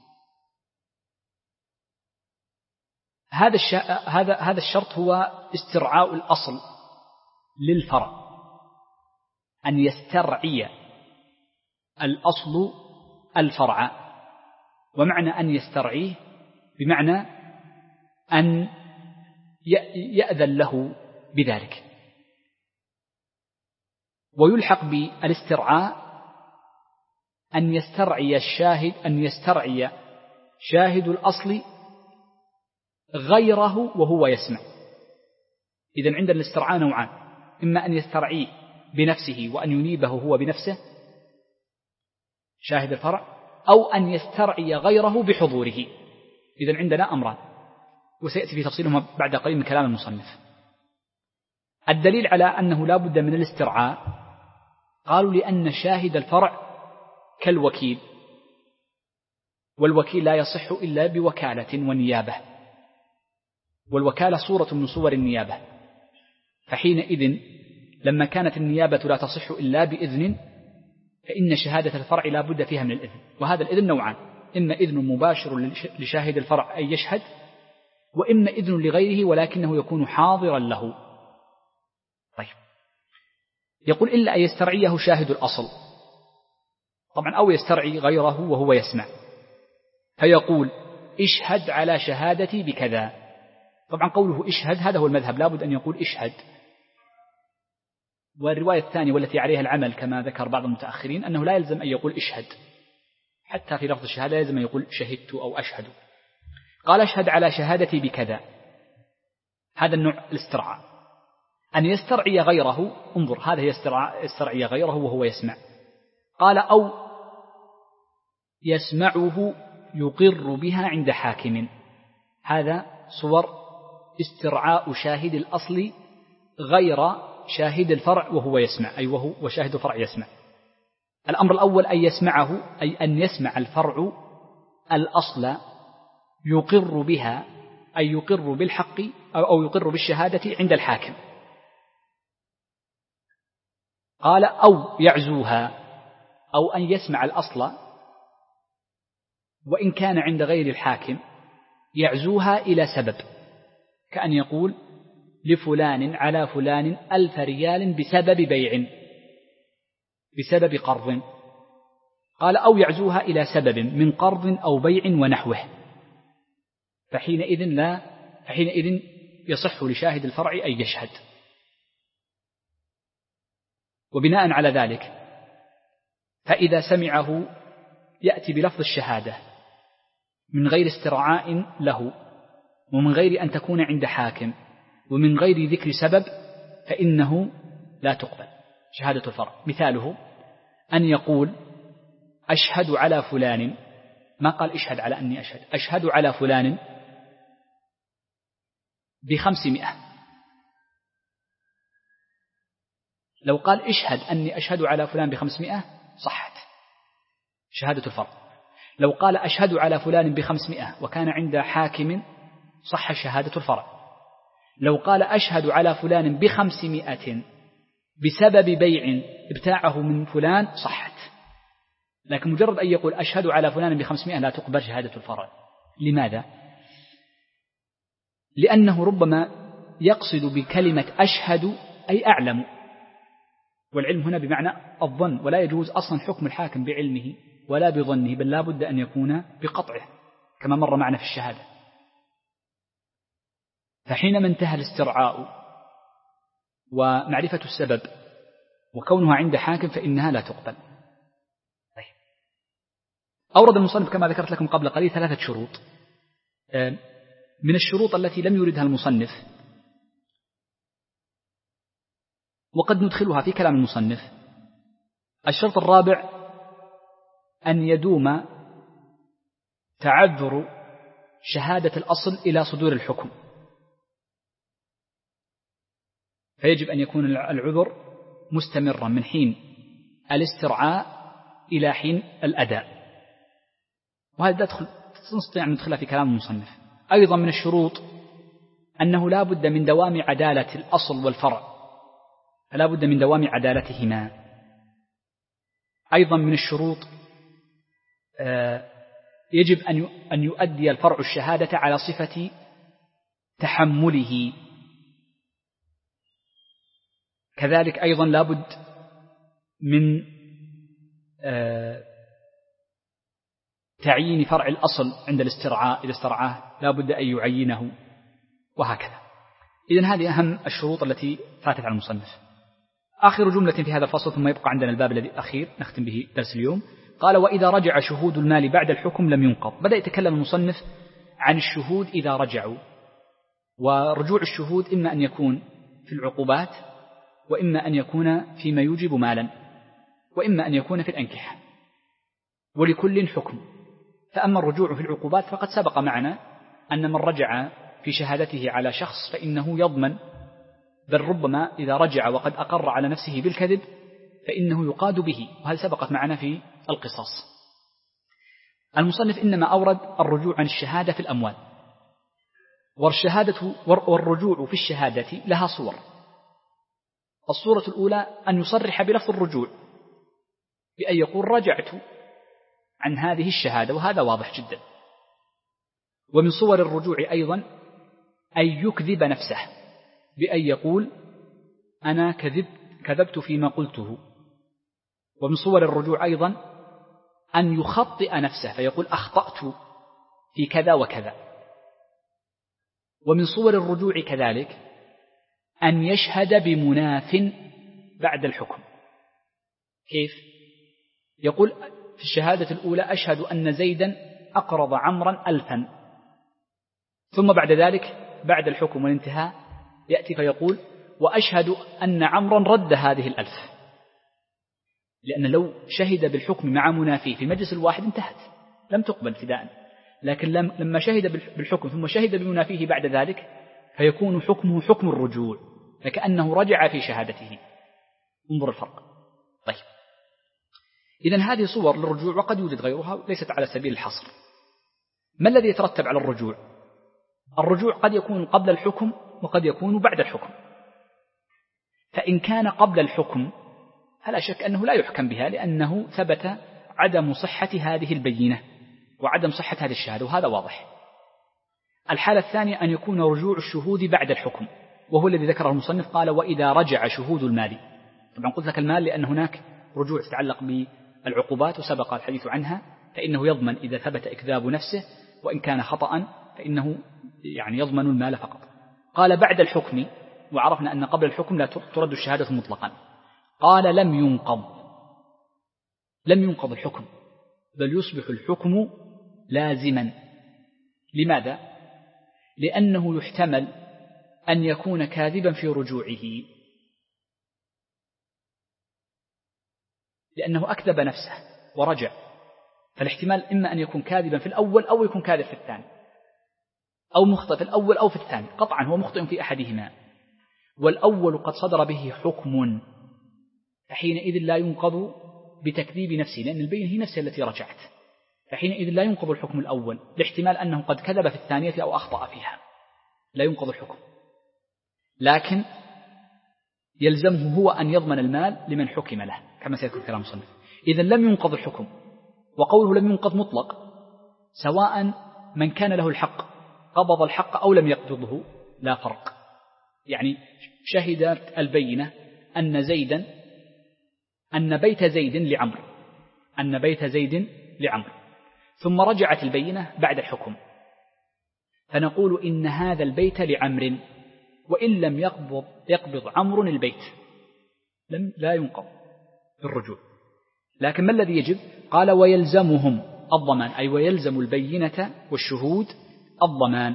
هذا هذا هذا الشرط هو استرعاء الأصل للفرع، أن يسترعي الأصل الفرع. ومعنى أن يسترعيه بمعنى أن يأذن له بذلك. ويلحق بالاسترعاء أن يسترعي الشاهد أن يسترعي شاهد الأصل غيره وهو يسمع. إذن عند الاسترعاء نوعان: إما أن يسترعيه بنفسه وأن ينيبه هو بنفسه شاهد الفرع، أو أن يسترعي غيره بحضوره. إذن عندنا أمران، وسيأتي في تفصيلهما بعد قليل من كلام المصنف. الدليل على أنه لا بد من الاسترعاء قالوا لأن شاهد الفرع كالوكيل، والوكيل لا يصح إلا بوكالة ونيابة، والوكالة صورة من صور النيابة، فحينئذ لما كانت النيابة لا تصح إلا بإذن فإن شهادة الفرع لا بد فيها من الإذن. وهذا الإذن نوعان: إما إذن مباشر لشاهد الفرع أن يشهد، وإما إذن لغيره ولكنه يكون حاضرا له. طيب، يقول إلا أن يسترعيه شاهد الأصل، طبعا أو يسترعي غيره وهو يسمع، فيقول اشهد على شهادتي بكذا. طبعا قوله اشهد هذا هو المذهب، لا بد أن يقول اشهد. والرواية الثانية والتي عليها العمل كما ذكر بعض المتأخرين أنه لا يلزم أن يقول اشهد، حتى في لفظ الشهادة لا يلزم أن يقول شهدت أو أشهد. قال اشهد على شهادتي بكذا، هذا النوع الاسترعاء. أن يسترعي غيره، انظر هذا يسترعي غيره وهو يسمع. قال أو يسمعه يقر بها عند حاكم، هذا صور استرعاء شاهد الأصل غير شاهد الفرع وهو يسمع، أي وهو وشاهد الفرع يسمع. الأمر الأول أن يسمعه، أي أن يسمع الفرع الأصل يقر بها، أي يقر بالحق أو يقر بالشهادة عند الحاكم. قال أو يعزوها، أو أن يسمع الأصل وإن كان عند غير الحاكم يعزوها إلى سبب، كأن يقول لفلان على فلان ألف ريال بسبب بيع، بسبب قرض. قال أو يعزوها إلى سبب من قرض أو بيع ونحوه، فحينئذ لا فحينئذ يصح لشاهد الفرع أن يشهد. وبناء على ذلك فإذا سمعه يأتي بلفظ الشهادة من غير استرعاء له، ومن غير أن تكون عند حاكم، ومن غير ذكر سبب، فإنه لا تقبل شهادة الفرع. مثاله أن يقول أشهد على فلان، ما قال اشهد على أني أشهد، أشهد على فلان بخمسمائة. لو قال اشهد أني أشهد على فلان بخمسمائة صحت شهادة الفرع. لو قال أشهد على فلان بخمسمائة وكان عند حاكم صح شهادة الفرع. لو قال أشهد على فلان بخمسمائة بسبب بيع ابتاعه من فلان صحت، لكن مجرد أن يقول أشهد على فلان بخمسمائة لا تقبل شهادة الفرع. لماذا؟ لأنه ربما يقصد بكلمة أشهد أي أعلم، والعلم هنا بمعنى الظن، ولا يجوز أصلا حكم الحاكم بعلمه ولا بظنه، بل لا بد أن يكون بقطعه كما مر معنا في الشهادة. فحينما انتهى الاسترعاء ومعرفة السبب وكونها عند حاكم فإنها لا تقبل. طيب. أورد المصنف كما ذكرت لكم قبل قليل ثلاثة شروط. من الشروط التي لم يردها المصنف وقد ندخلها في كلام المصنف: الشرط الرابع أن يدوم تعذر شهادة الأصل إلى صدور الحكم، فيجب أن يكون العذر مستمرا من حين الاسترعاء إلى حين الأداء، وهذا تدخل نستطيع أن ندخلها في كلام المصنف. أيضا من الشروط أنه لا بد من دوام عدالة الأصل والفرع، فلا بد من دوام عدالتهما. أيضا من الشروط يجب أن يؤدي الفرع الشهادة على صفة تحمله. كذلك أيضا لا بد من تعيين فرع الأصل عند الاسترعاء، إذا استرعاه لا بد أن يعينه، وهكذا. إذن هذه أهم الشروط التي فاتت على المصنف. آخر جملة في هذا الفصل ثم يبقى عندنا الباب الذي الأخير نختم به درس اليوم. قال وإذا رجع شهود المال بعد الحكم لم ينقض. بدأ يتكلم المصنف عن الشهود إذا رجعوا، ورجوع الشهود إما أن يكون في العقوبات، وإما أن يكون فيما يوجب مالا، وإما أن يكون في الأنكحة، ولكل حكم. فأما الرجوع في العقوبات فقد سبق معنا أن من رجع في شهادته على شخص فإنه يضمن، بل ربما إذا رجع وقد أقر على نفسه بالكذب فإنه يقاد به، وهذا سبقت معنا في القصاص. المصنف إنما أورد الرجوع عن الشهادة في الأموال، والشهادة والرجوع في الشهادة لها صور. الصورة الأولى أن يصرح بلفظ الرجوع بأن يقول رجعت عن هذه الشهادة، وهذا واضح جدا. ومن صور الرجوع أيضا أن يكذب نفسه بأن يقول أنا كذبت كذبت فيما قلته. ومن صور الرجوع أيضا أن يخطئ نفسه فيقول أخطأت في كذا وكذا. ومن صور الرجوع كذلك أن يشهد بمناف بعد الحكم. كيف؟ يقول في الشهادة الأولى أشهد أن زيدا أقرض عمرا ألفا، ثم بعد ذلك بعد الحكم والانتهاء يأتي فيقول وأشهد أن عمرا رد هذه الألف، لأن لو شهد بالحكم مع منافيه في مجلس الواحد انتهت لم تقبل ابتداء، لكن لما شهد بالحكم ثم شهد بمنافيه بعد ذلك فيكون حكمه حكم الرجوع، فكأنه رجع في شهادته. انظر الفرق. طيب، إذن هذه صور للرجوع وقد يوجد غيرها ليست على سبيل الحصر. ما الذي يترتب على الرجوع؟ الرجوع قد يكون قبل الحكم وقد يكون بعد الحكم. فإن كان قبل الحكم فلا شك أنه لا يحكم بها، لأنه ثبت عدم صحة هذه البينة وعدم صحة هذه الشهادة، وهذا واضح. الحالة الثانية أن يكون رجوع الشهود بعد الحكم، وهو الذي ذكره المصنف. قال وإذا رجع شهود المال. طبعا قلت لك المال لأن هناك رجوع تتعلق بالعقوبات وسبق الحديث عنها، فإنه يضمن إذا ثبت إكذاب نفسه، وإن كان خطأ فإنه يعني يضمن المال فقط. قال بعد الحكم، وعرفنا أن قبل الحكم لا ترد الشهادة مطلقا. قال لم ينقض، لم ينقض الحكم، بل يصبح الحكم لازما. لماذا؟ لأنه يحتمل أن يكون كاذبا في رجوعه، لأنه أكذب نفسه ورجع، فالاحتمال إما أن يكون كاذبا في الأول أو يكون كاذب في الثاني، أو مخطئ في الأول أو في الثاني. قطعا هو مخطئ في أحدهما، والأول قد صدر به حكم، فحينئذ لا ينقض بتكذيب نفسه، لأن البينة هي نفسها التي رجعت، فحينئذ لا ينقض الحكم الأول، لاحتمال أنه قد كذب في الثانية أو أخطأ فيها، لا ينقض الحكم. لكن يلزمه هو أن يضمن المال لمن حكم له كما سيذكر كلام المصنف. إذن لم ينقض الحكم، وقوله لم ينقض مطلق، سواء من كان له الحق قبض الحق أو لم يقبضه لا فرق. يعني شهدت البينة أن زيدا أن بيت زيد لعمر أن بيت زيد لعمر ثم رجعت البينة بعد الحكم، فنقول إن هذا البيت لعمر، وإن لم يقبض, يقبض عمر البيت لم لا ينقض بالرجوع. لكن ما الذي يجب؟ قال ويلزمهم الضمان، أي ويلزم البينة والشهود الضمان،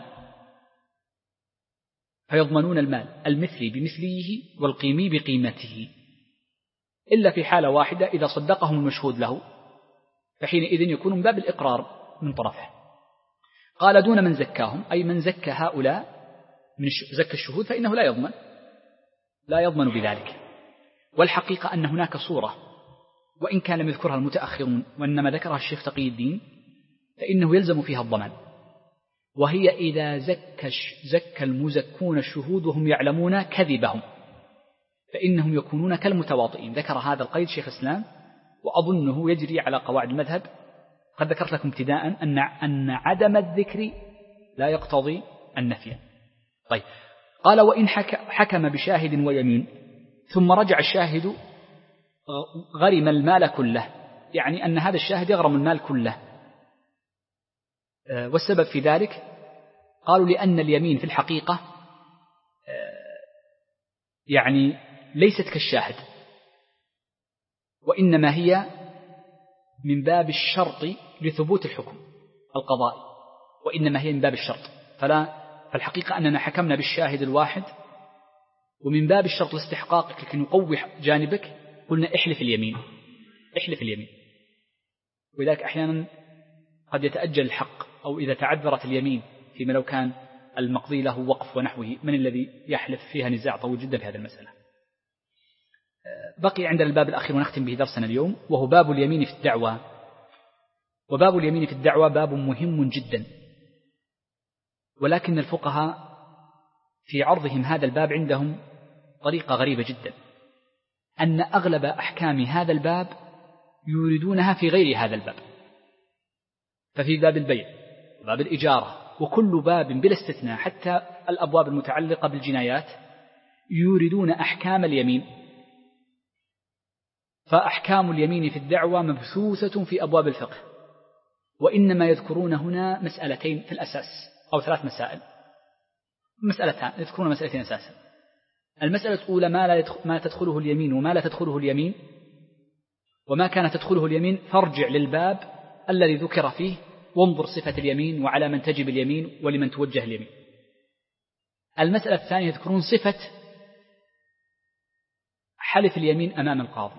فيضمنون المال المثلي بمثليه والقيمي بقيمته، إلا في حالة واحدة إذا صدقهم المشهود له، فحينئذ يكون من باب الإقرار من طرفه. قال دون من زكاهم، أي من زكى هؤلاء من زكى الشهود فإنه لا يضمن لا يضمن بذلك. والحقيقة أن هناك صورة وإن كان لم يذكرها المتأخرون وإنما ذكرها الشيخ تقي الدين، فإنه يلزم فيها الضمان، وهي إذا زكى زكى المزكون الشهود وهم يعلمون كذبهم فإنهم يكونون كالمتواطئين. ذكر هذا القيد شيخ الإسلام، وأظنه يجري على قواعد المذهب. قد ذكرت لكم ابتداء أن أن عدم الذكر لا يقتضي النفي. طيب، قال وإن حكم بشاهد ويمين ثم رجع الشاهد غرم المال كله، يعني أن هذا الشاهد يغرم المال كله. والسبب في ذلك قالوا لأن اليمين في الحقيقة يعني ليست كالشاهد، وإنما هي من باب الشرط لثبوت الحكم القضائي، وإنما هي من باب الشرط. فلا فالحقيقة أننا حكمنا بالشاهد الواحد، ومن باب الشرط لاستحقاقك لكي نقوي جانبك قلنا احلف اليمين، احلف اليمين. ولذلك أحيانا قد يتأجل الحق، أو إذا تعذرت اليمين فيما لو كان المقضي له وقف ونحوه، من الذي يحلف؟ فيها نزاع طويل جدا في هذه المسألة. بقي عند الباب الأخير ونختم به درسنا اليوم، وهو باب اليمين في الدعوة. وباب اليمين في الدعوة باب مهم جدا، ولكن الفقهاء في عرضهم هذا الباب عندهم طريقة غريبة جدا، أن أغلب أحكام هذا الباب يريدونها في غير هذا الباب. ففي باب البيع وباب الإجارة وكل باب بلا استثناء، حتى الأبواب المتعلقة بالجنايات، يريدون أحكام اليمين. فأحكام اليمين في الدعوة مبثوثة في أبواب الفقه، وإنما يذكرون هنا مسألتين في الأساس، أو ثلاث مسائل، مسألتان يذكرون مسألتين أساسا. المسألة الأولى ما, لا يدخل ما تدخله اليمين وما لا تدخله اليمين، وما كان تدخله اليمين فارجع للباب الذي ذكر فيه وانظر صفة اليمين وعلى من تجب اليمين ولمن توجه اليمين. المسألة الثانية يذكرون صفة حلف اليمين أمام القاضي.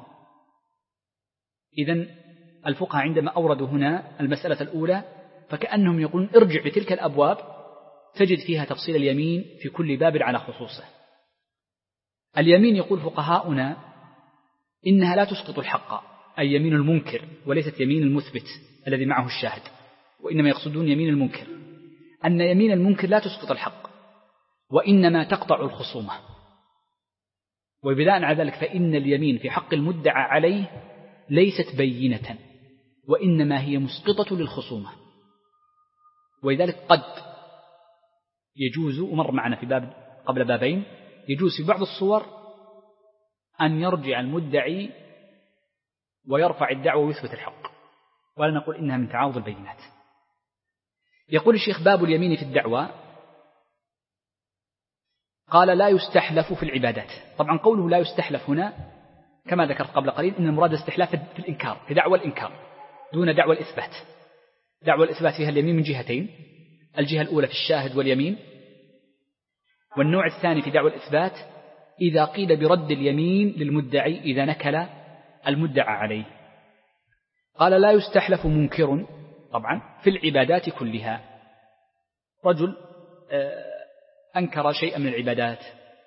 إذن الفقهاء عندما أوردوا هنا المسألة الأولى فكأنهم يقولون ارجع بتلك الأبواب تجد فيها تفصيل اليمين في كل باب على خصوصه. اليمين يقول فقهاؤنا إنها لا تسقط الحق، أي يمين المنكر، وليست يمين المثبت الذي معه الشاهد، وإنما يقصدون يمين المنكر، أن يمين المنكر لا تسقط الحق وإنما تقطع الخصومة. وبناء على ذلك فإن اليمين في حق المدعى عليه ليست بينة، وإنما هي مسقطة للخصومة. ولذلك قد يجوز، ومر معنا في باب قبل بابين، يجوز في بعض الصور أن يرجع المدعي ويرفع الدعوة ويثبت الحق، ولا نقول إنها من تعارض البينات. يقول الشيخ باب اليمين في الدعوة، قال لا يستحلف في العبادات. طبعا قوله لا يستحلف هنا كما ذكرت قبل قليل إن المراد الاستحلاف في الإنكار، في دعوى الإنكار دون دعوى الإثبات. دعوى الإثبات فيها اليمين من جهتين، الجهة الأولى في الشاهد واليمين، والنوع الثاني في دعوى الإثبات إذا قيل برد اليمين للمدعي إذا نكل المدعى عليه. قال لا يستحلف منكر طبعا في العبادات كلها. رجل أنكر شيئا من العبادات،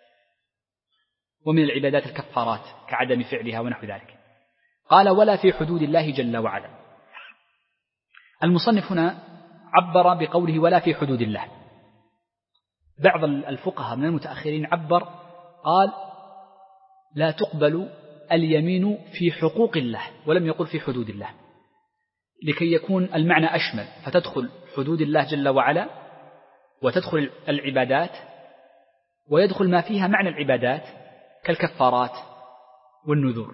ومن العبادات الكفارات كعدم فعلها ونحو ذلك. قال ولا في حدود الله جل وعلا. المصنف هنا عبر بقوله ولا في حدود الله. بعض الفقهاء من المتأخرين عبر قال لا تقبل اليمين في حقوق الله، ولم يقل في حدود الله، لكي يكون المعنى أشمل، فتدخل حدود الله جل وعلا وتدخل العبادات ويدخل ما فيها معنى العبادات كالكفارات والنذور.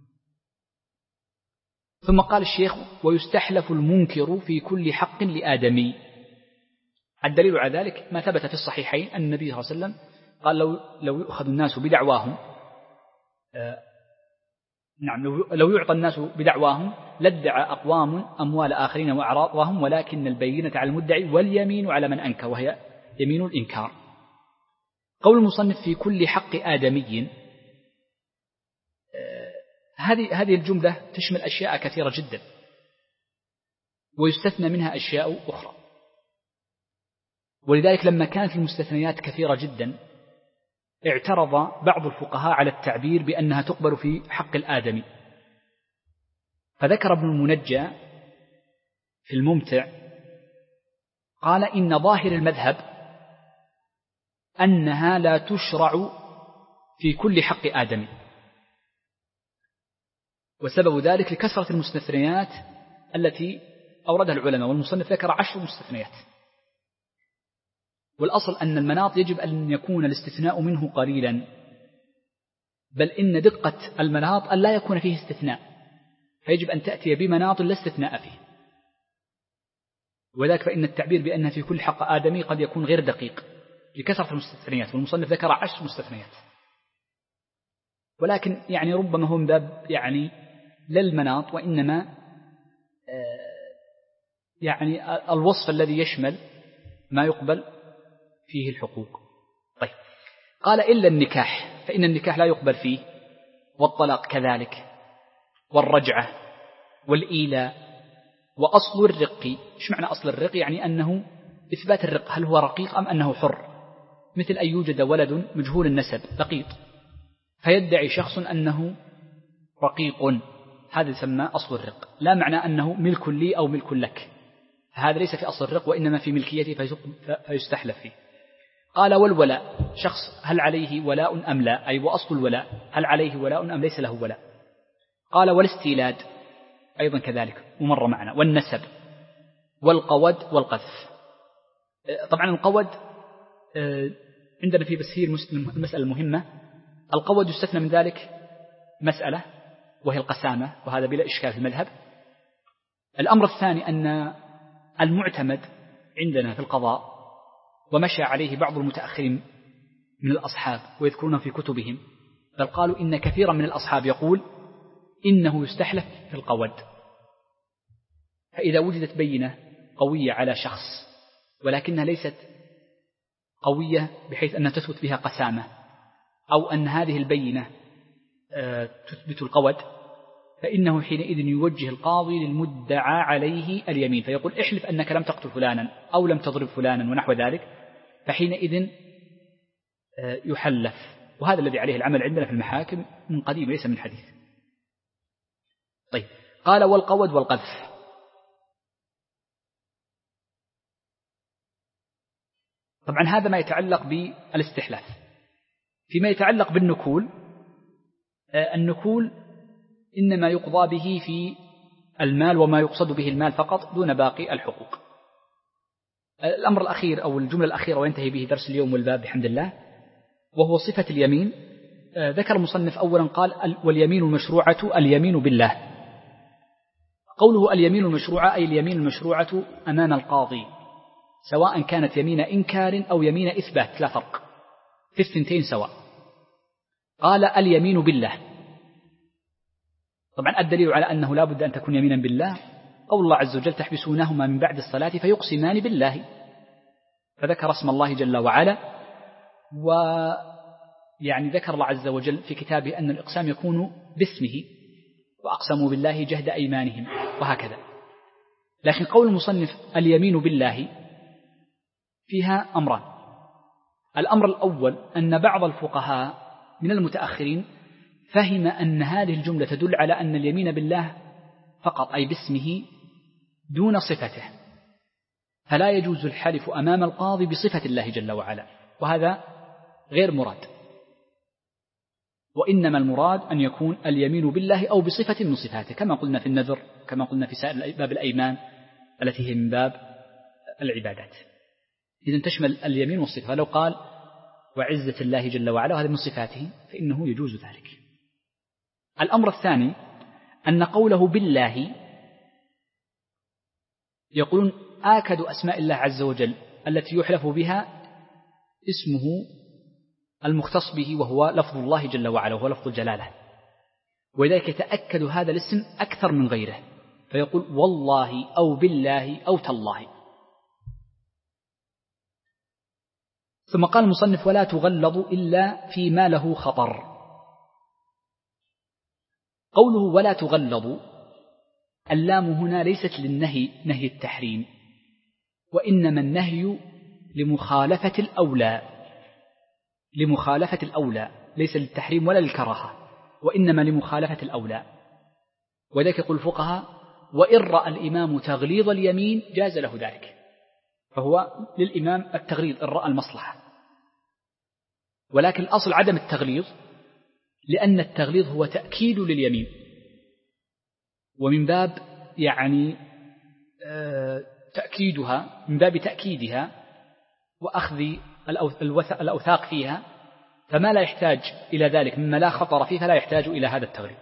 ثم قال الشيخ ويستحلف المنكر في كل حق لآدمي. الدليل على ذلك ما ثبت في الصحيحين أن النبي صلى الله عليه وسلم قال لو, لو يؤخذ الناس بدعواهم آه نعم لو, لو يعطى الناس بدعواهم لادعى أقوام أموال آخرين وأعراضهم، ولكن البينة على المدعي واليمين على من أنكر، وهي يمين الإنكار. قول المصنف في كل حق آدمي، هذه هذه الجملة تشمل أشياء كثيرة جدا، ويستثنى منها أشياء أخرى. ولذلك لما كانت المستثنيات كثيرة جدا اعترض بعض الفقهاء على التعبير بأنها تقبل في حق الآدمي، فذكر ابن المنجى في الممتع قال إن ظاهر المذهب أنها لا تشرع في كل حق آدمي، وسبب ذلك لكثرة المستثنيات التي أوردها العلماء، والمصنف ذكر عشر مستثنيات. والأصل أن المناط يجب أن يكون الاستثناء منه قليلا، بل إن دقة المناط أن لا يكون فيه استثناء، فيجب أن تأتي بمناط لا استثناء فيه. وذلك فإن التعبير بأنها في كل حق آدمي قد يكون غير دقيق لكثرة المستثنيات، والمصنف ذكر عشر مستثنيات. ولكن يعني ربما هو من باب يعني للمناط، وإنما يعني الوصف الذي يشمل ما يقبل فيه الحقوق. طيب، قال إلا النكاح، فإن النكاح لا يقبل فيه، والطلاق كذلك، والرجعة، والإيلاء، وأصل الرق. إيش معنى أصل الرق؟ يعني أنه إثبات الرق، هل هو رقيق أم أنه حر، مثل أن يوجد ولد مجهول النسب لقيط فيدعي شخص أنه رقيق، هذا يسمى أصل الرق، لا معنى أنه ملك لي أو ملك لك، هذا ليس في أصل الرق، وإنما في ملكيته فيستحلف فيه. قال والولاء، شخص هل عليه ولاء أم لا، أي وأصل الولاء هل عليه ولاء أم ليس له ولاء. قال والاستيلاد أيضا كذلك ومر معنا، والنسب، والقود، والقذف. طبعا القود عندنا في بسهير المسألة المهمة، القود يستثنى من ذلك مسألة وهي القسامة، وهذا بلا إشكال في المذهب. الأمر الثاني أن المعتمد عندنا في القضاء ومشى عليه بعض المتأخرين من الأصحاب ويذكرونه في كتبهم، بل قالوا إن كثيرا من الأصحاب يقول إنه يستحلف في القود. فإذا وجدت بينة قوية على شخص ولكنها ليست قوية بحيث أنها تثبت بها قسامة، أو أن هذه البينة تثبت القود، فإنه حينئذ يوجه القاضي للمدعى عليه اليمين، فيقول احلف أنك لم تقتل فلانا أو لم تضرب فلانا ونحو ذلك، فحينئذ يحلف. وهذا الذي عليه العمل عندنا في المحاكم من قديم ليس من حديث. طيب، قال والقود والقذف. طبعا هذا ما يتعلق بالاستحلاف. فيما يتعلق بالنكول، النكول إنما يقضى به في المال وما يقصد به المال فقط دون باقي الحقوق. الأمر الأخير أو الجملة الأخيرة وينتهي به درس اليوم والباب بحمد الله، وهو صفة اليمين. ذكر المصنف أولا قال واليمين المشروعة اليمين بالله. قوله اليمين المشروعة أي اليمين المشروعة أمام القاضي، سواء كانت يمين إنكار أو يمين إثبات، لا فرق في الثنتين سواء. قال اليمين بالله. طبعا الدليل على أنه لا بد أن تكون يمينا بالله قول الله عز وجل تحبسونهما من بعد الصلاة فيقسمان بالله، فذكر اسم الله جل وعلا، ويعني ذكر الله عز وجل في كتابه أن الإقسام يكون باسمه، وأقسموا بالله جهد أيمانهم، وهكذا. لكن قول المصنف اليمين بالله فيها أمران. الأمر الأول أن بعض الفقهاء من المتأخرين فهم أن هذه الجملة تدل على أن اليمين بالله فقط أي باسمه دون صفته، فلا يجوز الحلف أمام القاضي بصفة الله جل وعلا، وهذا غير مراد، وإنما المراد أن يكون اليمين بالله أو بصفة من صفاته، كما قلنا في النذر، كما قلنا في سائر باب الأيمان التي هي من باب العبادات. إذن تشمل اليمين والصفة. لو قال وعزة الله جل وعلا وهذا من صفاته فإنه يجوز ذلك. الأمر الثاني أن قوله بالله يقولون آكد أسماء الله عز وجل التي يحلف بها اسمه المختص به وهو لفظ الله جل وعلا وهو لفظ الجلالة، ولذلك يتأكد هذا الاسم أكثر من غيره، فيقول والله أو بالله أو تالله. ثم قال المصنف ولا تغلظ إلا فيما له خطر. قوله ولا تغلظ، اللام هنا ليست للنهي نهي التحريم، وإنما النهي لمخالفة الأولى، لمخالفة الأولى ليس للتحريم ولا للكراهة، وإنما لمخالفة الأولى. وذلك يقول الفقهاء وإن رأى الإمام تغليظ اليمين جاز له ذلك، فهو للإمام التغليظ إن رأى المصلحة، ولكن الأصل عدم التغليظ، لأن التغليظ هو تأكيد لليمين، ومن باب يعني تأكيدها من باب تأكيدها وأخذ الأوثاق فيها، فما لا يحتاج إلى ذلك مما لا خطر فيه فلا يحتاج إلى هذا التغليظ.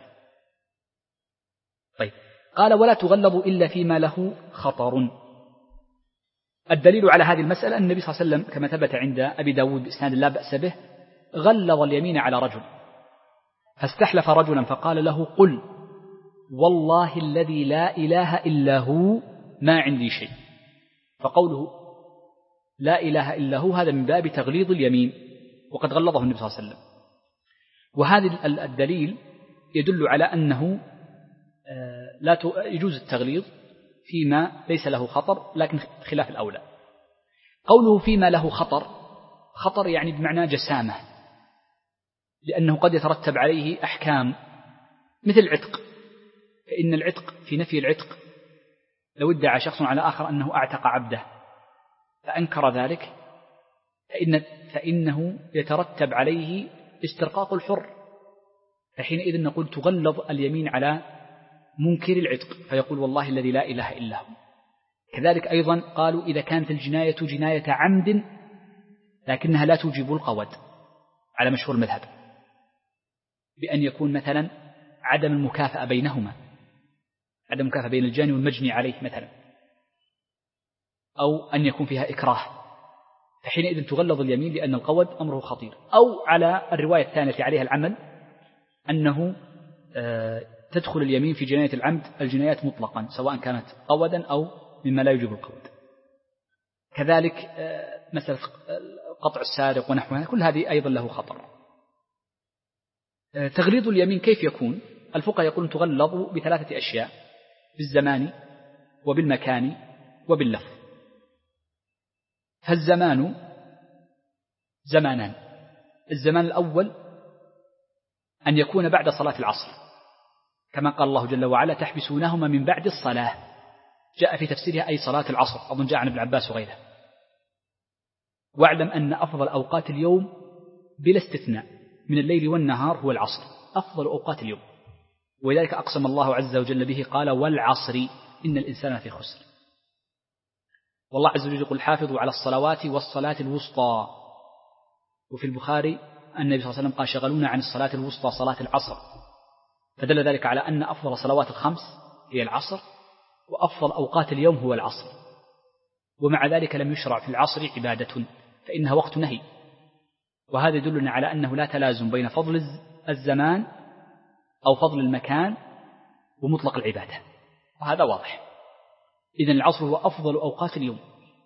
طيب، قال ولا تغلظ إلا فيما له خطر. الدليل على هذه المسألة أن النبي صلى الله عليه وسلم كما ثبت عند أبي داود بإسناد لا بأس به غلظ اليمين على رجل، فاستحلف رجلا فقال له قل والله الذي لا إله إلا هو ما عندي شيء. فقوله لا إله إلا هو هذا من باب تغليظ اليمين، وقد غلظه النبي صلى الله عليه وسلم. وهذا الدليل يدل على أنه لا يجوز التغليظ فيما ليس له خطر، لكن خلاف الأولى. قوله فيما له خطر، خطر يعني بمعنى جسامة، لأنه قد يترتب عليه أحكام مثل العتق، فإن العتق في نفي العتق لو ادعى شخص على آخر أنه أعتق عبده فأنكر ذلك فإن فإنه يترتب عليه استرقاق الحر، فحينئذ نقول تغلظ اليمين على منكر العتق فيقول والله الذي لا إله إلا هو. كذلك أيضا قالوا إذا كانت الجناية جناية عمد لكنها لا توجب القود على مشهور المذهب، بأن يكون مثلا عدم المكافأة بينهما، عدم المكافأة بين الجاني والمجني عليه مثلا، أو أن يكون فيها إكراه، فحينئذ تغلظ اليمين لأن القود أمره خطير. أو على الرواية الثانية عليها العمل أنه تدخل اليمين في جناية العمد الجنايات مطلقا سواء كانت قودا أو مما لا يجب القود. كذلك مثل قطع السارق ونحوها، كل هذه أيضا له خطر. تغليظ اليمين كيف يكون؟ الفقهاء يقولون تغلظ بثلاثة أشياء: بالزمان وبالمكان وباللفظ. فالزمان زمانان: الزمان الأول أن يكون بعد صلاة العصر، كما قال الله جل وعلا تحبسونهما من بعد الصلاة، جاء في تفسيرها أي صلاة العصر، أظن جاء عن ابن عباس وغيره. واعلم أن أفضل أوقات اليوم بلا استثناء من الليل والنهار هو العصر، أفضل أوقات اليوم، ولذلك أقسم الله عز وجل به قال والعصر إن الإنسان في خسر. والله عز وجل يقول حافظوا على الصلوات والصلاة الوسطى. وفي البخاري النبي صلى الله عليه وسلم قال شغلونا عن الصلاة الوسطى صلاة العصر، فدل ذلك على أن أفضل صلوات الخمس هي العصر، وأفضل أوقات اليوم هو العصر. ومع ذلك لم يشرع في العصر عبادة فإنها وقت نهي، وهذا يدلنا على أنه لا تلازم بين فضل الزمان أو فضل المكان ومطلق العبادة، وهذا واضح. إذن العصر هو أفضل أوقات اليوم،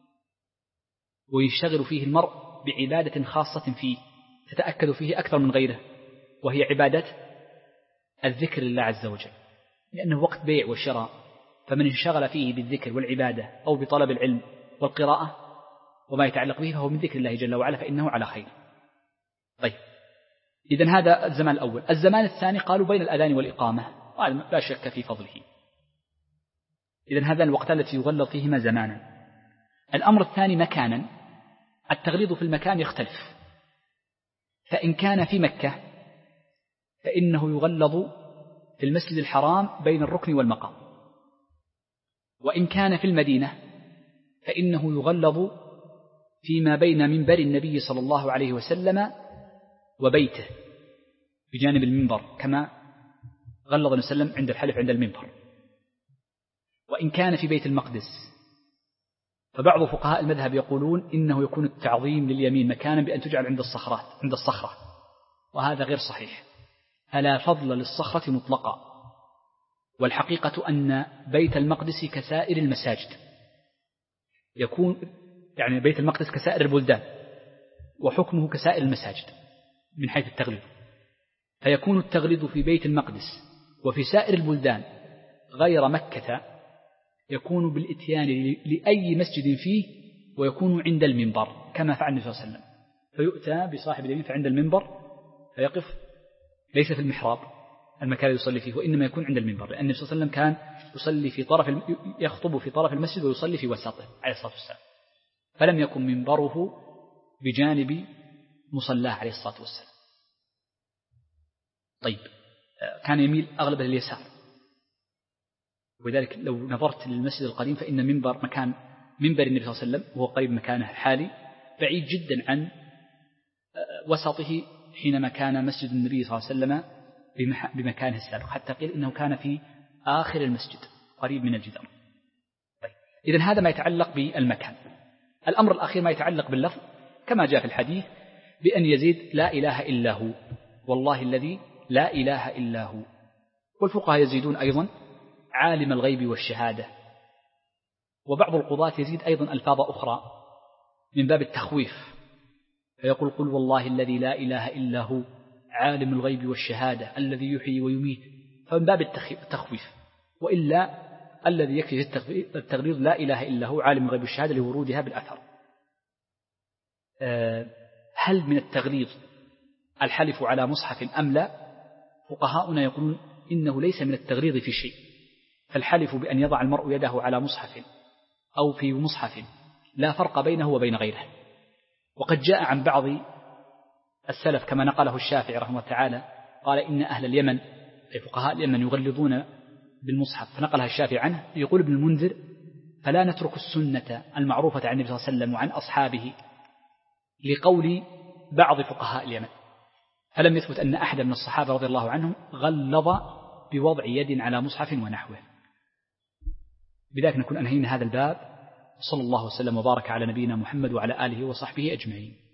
ويشتغل فيه المرء بعبادة خاصة فيه تتأكد فيه أكثر من غيره، وهي عبادة الذكر لله عز وجل، لأنه وقت بيع وشراء، فمن انشغل فيه بالذكر والعبادة أو بطلب العلم والقراءة وما يتعلق به فهو من ذكر الله جل وعلا فإنه على خير. طيب، إذن هذا الزمان الأول. الزمان الثاني قالوا بين الأذان والإقامة، لا شك في فضله. إذن هذا الوقتان التي يغلظ فيهما زمانا. الأمر الثاني مكانا. التغليظ في المكان يختلف، فإن كان في مكة فإنه يغلظ في المسجد الحرام بين الركن والمقام، وإن كان في المدينة فإنه يغلظ فيما بين منبر النبي صلى الله عليه وسلم وبيته بجانب المنبر، كما غلظ النبي صلى الله عليه وسلم عند الحلف عند المنبر. وإن كان في بيت المقدس فبعض فقهاء المذهب يقولون إنه يكون التعظيم لليمين مكانا بأن تجعل عند الصخرات عند الصخرة، وهذا غير صحيح، فلا فضل للصخرة مطلقا. والحقيقة أن بيت المقدس كسائر المساجد، يكون يعني بيت المقدس كسائر البلدان وحكمه كسائر المساجد من حيث التغليظ، فيكون التغليظ في بيت المقدس وفي سائر البلدان غير مكة يكون بالإتيان لأي مسجد فيه، ويكون عند المنبر كما فعل النبي صلى الله عليه وسلم، فيؤتى بصاحب اليمين فعند المنبر فيقف ليس في المحراب المكان الذي يصلي فيه، وإنما يكون عند المنبر، لأن النبي صلى الله عليه وسلم كان يصلي في طرف يخطب في طرف المسجد ويصلي في وسطه عليه الصلاة والسلام، فلم يكن منبره بجانب مصلاه عليه الصلاة والسلام. طيب، كان يميل أغلب اليسار، ولذلك لو نظرت للمسجد القديم فإن منبر مكان منبر النبي صلى الله عليه وسلم وهو قريب مكانه الحالي بعيد جدا عن وسطه حينما كان مسجد النبي صلى الله عليه وسلم بمكانه السابق، حتى قيل إنه كان في آخر المسجد قريب من الجدار. طيب، إذن هذا ما يتعلق بالمكان. الأمر الأخير ما يتعلق باللفظ، كما جاء في الحديث بأن يزيد لا إله إلا هو والله الذي لا إله إلا هو. والفقهاء يزيدون أيضا عالم الغيب والشهادة. وبعض القضاة يزيد أيضا ألفاظ أخرى من باب التخويف، فيقول قل والله الذي لا إله إلا هو عالم الغيب والشهادة الذي يحيي ويميت، فمن باب التخويف. وإلا الذي يكفي التغليظ لا إله إلا هو عالم الغيب والشهادة لورودها بالأثر. هل من التغليظ الحلف على مصحف أم لا؟ فقهاؤنا يقولون إنه ليس من التغليظ في شيء، فالحلف بأن يضع المرء يده على مصحف أو في مصحف لا فرق بينه وبين غيره. وقد جاء عن بعض السلف كما نقله الشافعي رحمه الله تعالى قال إن أهل اليمن أي فقهاء اليمن يغلظون بالمصحف، فنقلها الشافعي عنه. يقول ابن المنذر فلا نترك السنة المعروفة عن النبي صلى الله عليه وسلم وعن أصحابه لقول بعض فقهاء اليمن، فلم يثبت أن أحد من الصحابة رضي الله عنهم غلظ بوضع يد على مصحف ونحوه. بذلك نكون أنهينا هذا الباب. صلى الله وسلم وبارك على نبينا محمد وعلى آله وصحبه أجمعين.